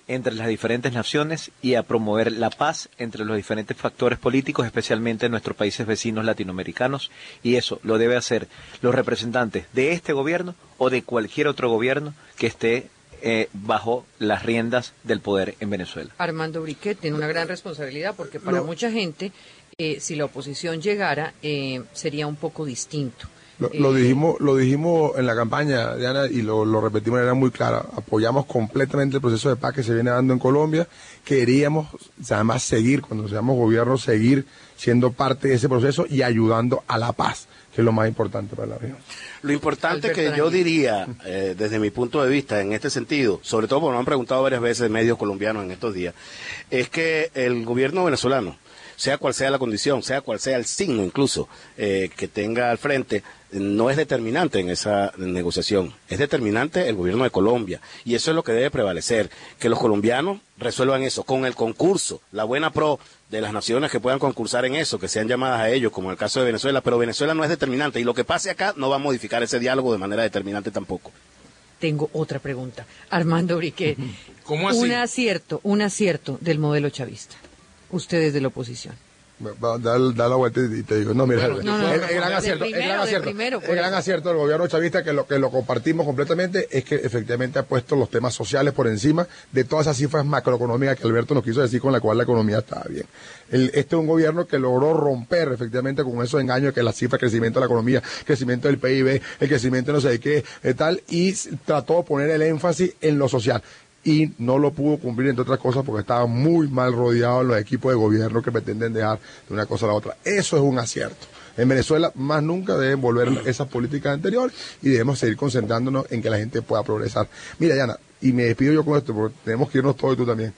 entre las diferentes naciones y a promover la paz entre los diferentes factores políticos, especialmente en nuestros países vecinos latinoamericanos, y eso lo debe hacer los representantes de este gobierno o de cualquier otro gobierno que esté bajo las riendas del poder en Venezuela. Armando Briquet tiene una gran responsabilidad porque para mucha gente, si la oposición llegara, sería un poco distinto. Lo dijimos en la campaña, Diana, y lo repetimos de manera muy clara. Apoyamos completamente el proceso de paz que se viene dando en Colombia. Queríamos, además, seguir, cuando seamos gobierno, seguir siendo parte de ese proceso y ayudando a la paz, que es lo más importante para la región. Lo importante Alberto que yo diría, desde mi punto de vista, en este sentido, sobre todo porque me han preguntado varias veces medios colombianos en estos días, es que el gobierno venezolano, sea cual sea la condición, sea cual sea el signo incluso que tenga al frente, no es determinante en esa negociación, es determinante el gobierno de Colombia, y eso es lo que debe prevalecer, que los colombianos resuelvan eso, con el concurso, la buena pro de las naciones que puedan concursar en eso, que sean llamadas a ellos, como el caso de Venezuela, pero Venezuela no es determinante, y lo que pase acá no va a modificar ese diálogo de manera determinante tampoco. Tengo otra pregunta. Armando Briquet, ¿Cómo así? un acierto del modelo chavista, ustedes de la oposición. Da la vuelta y te digo, no, mira, el gran acierto del gobierno chavista, que lo compartimos completamente, es que efectivamente ha puesto los temas sociales por encima de todas esas cifras macroeconómicas que Alberto nos quiso decir, con la cual la economía estaba bien. Este es un gobierno que logró romper efectivamente con esos engaños, que las cifras, crecimiento de la economía, crecimiento del PIB, el crecimiento de no sé qué, tal, y trató de poner el énfasis en lo social. Y no lo pudo cumplir, entre otras cosas, porque estaba muy mal rodeado en los equipos de gobierno que pretenden dejar de una cosa a la otra. Eso es un acierto. En Venezuela más nunca deben volver esas políticas anteriores y debemos seguir concentrándonos en que la gente pueda progresar. Mira, Yana, y me despido yo con esto, porque tenemos que irnos todos y tú también.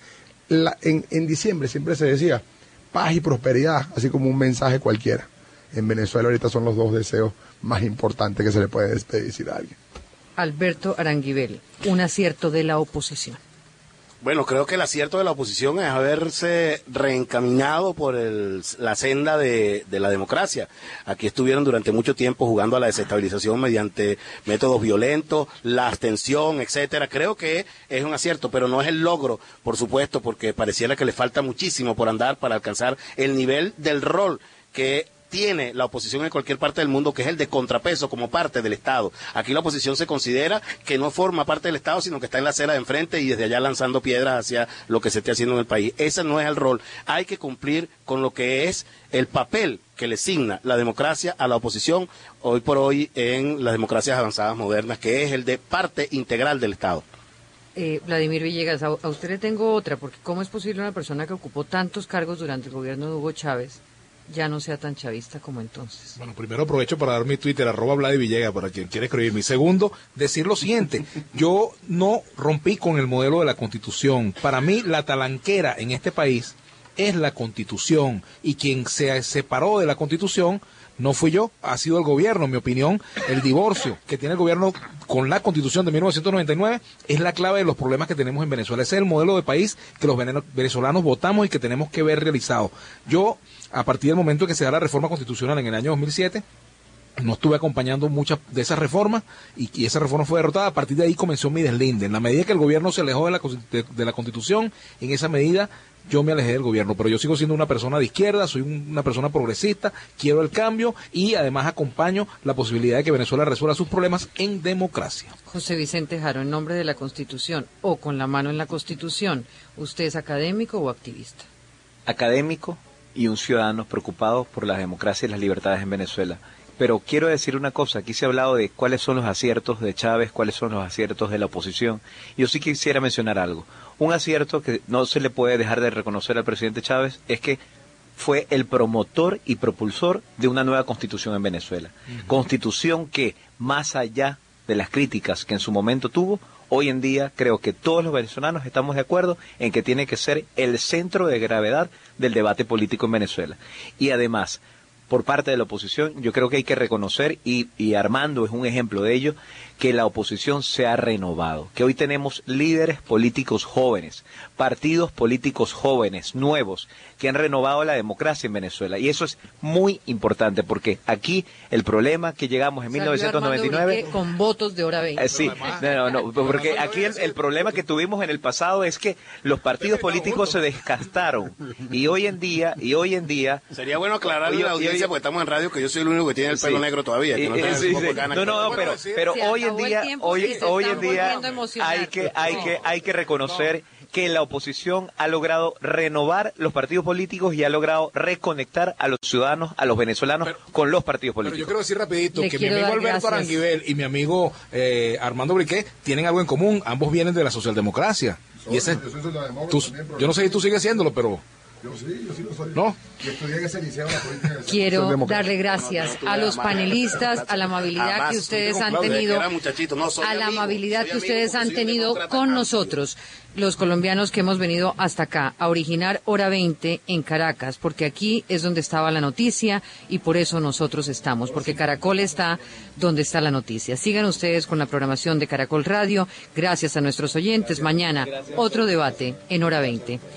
En diciembre siempre se decía paz y prosperidad, así como un mensaje cualquiera. En Venezuela ahorita son los dos deseos más importantes que se le puede decir a alguien. Alberto Aranguibel, un acierto de la oposición. Bueno, creo que el acierto de la oposición es haberse reencaminado por la senda de la democracia. Aquí estuvieron durante mucho tiempo jugando a la desestabilización mediante métodos violentos, la abstención, etcétera. Creo que es un acierto, pero no es el logro, por supuesto, porque pareciera que le falta muchísimo por andar para alcanzar el nivel del rol que tiene la oposición en cualquier parte del mundo, que es el de contrapeso como parte del Estado. Aquí la oposición se considera que no forma parte del Estado, sino que está en la acera de enfrente y desde allá lanzando piedras hacia lo que se esté haciendo en el país. Ese no es el rol. Hay que cumplir con lo que es el papel que le asigna la democracia a la oposición hoy por hoy en las democracias avanzadas modernas, que es el de parte integral del Estado. Vladimir Villegas, a usted le tengo otra, porque ¿cómo es posible una persona que ocupó tantos cargos durante el gobierno de Hugo Chávez ya no sea tan chavista como entonces? Bueno, primero aprovecho para dar mi Twitter, @VladiVillegas, para quien quiera escribirme. Y segundo, decir lo siguiente: yo no rompí con el modelo de la Constitución. Para mí, la talanquera en este país es la Constitución, y quien se separó de la Constitución no fui yo, ha sido el gobierno. En mi opinión, el divorcio que tiene el gobierno con la Constitución de 1999 es la clave de los problemas que tenemos en Venezuela. Ese es el modelo de país que los venezolanos votamos y que tenemos que ver realizado. Yo, a partir del momento en que se da la reforma constitucional en el año 2007, no estuve acompañando muchas de esas reformas y esa reforma fue derrotada. A partir de ahí comenzó mi deslinde. En la medida que el gobierno se alejó de la Constitución, en esa medida yo me alejé del gobierno, pero yo sigo siendo una persona de izquierda, soy una persona progresista, quiero el cambio y además acompaño la posibilidad de que Venezuela resuelva sus problemas en democracia. José Vicente Jaro, en nombre de la Constitución o con la mano en la Constitución, ¿usted es académico o activista? Académico y un ciudadano preocupado por la democracia y las libertades en Venezuela. Pero quiero decir una cosa, aquí se ha hablado de cuáles son los aciertos de Chávez, cuáles son los aciertos de la oposición. Yo sí quisiera mencionar algo. Un acierto que no se le puede dejar de reconocer al presidente Chávez es que fue el promotor y propulsor de una nueva constitución en Venezuela. Constitución que, más allá de las críticas que en su momento tuvo, hoy en día creo que todos los venezolanos estamos de acuerdo en que tiene que ser el centro de gravedad del debate político en Venezuela. Y además, por parte de la oposición. Yo creo que hay que reconocer, y Armando es un ejemplo de ello, que la oposición se ha renovado, que hoy tenemos líderes políticos jóvenes, partidos políticos jóvenes, nuevos, que han renovado la democracia en Venezuela. Y eso es muy importante, porque aquí el problema que llegamos en 1999... con votos de hora 20. Sí, no, porque aquí el problema que tuvimos en el pasado es que los partidos políticos se desgastaron. Y hoy en día... Sería bueno aclararle a la audiencia, porque estamos en radio, que yo soy el único que tiene el pelo negro todavía. Que pero hoy en día hay que reconocer que la oposición ha logrado renovar los partidos políticos y ha logrado reconectar a los ciudadanos, a los venezolanos, con los partidos políticos. Pero yo quiero decir rapidito que mi amigo Alberto Aranguibel y mi amigo Armando Briquet tienen algo en común. Ambos vienen de la socialdemocracia. Yo no sé si tú sigues siéndolo, pero... Yo sí lo soy. ¿No? Yo estudié en ese liceo la política. Quiero darle gracias a los panelistas, a la amabilidad que ustedes han tenido, a la amabilidad que ustedes han tenido con nosotros, los colombianos que hemos venido hasta acá, a originar Hora 20 en Caracas, porque aquí es donde estaba la noticia y por eso nosotros estamos, porque Caracol está donde está la noticia. Sigan ustedes con la programación de Caracol Radio. Gracias a nuestros oyentes. Mañana, otro debate en Hora 20.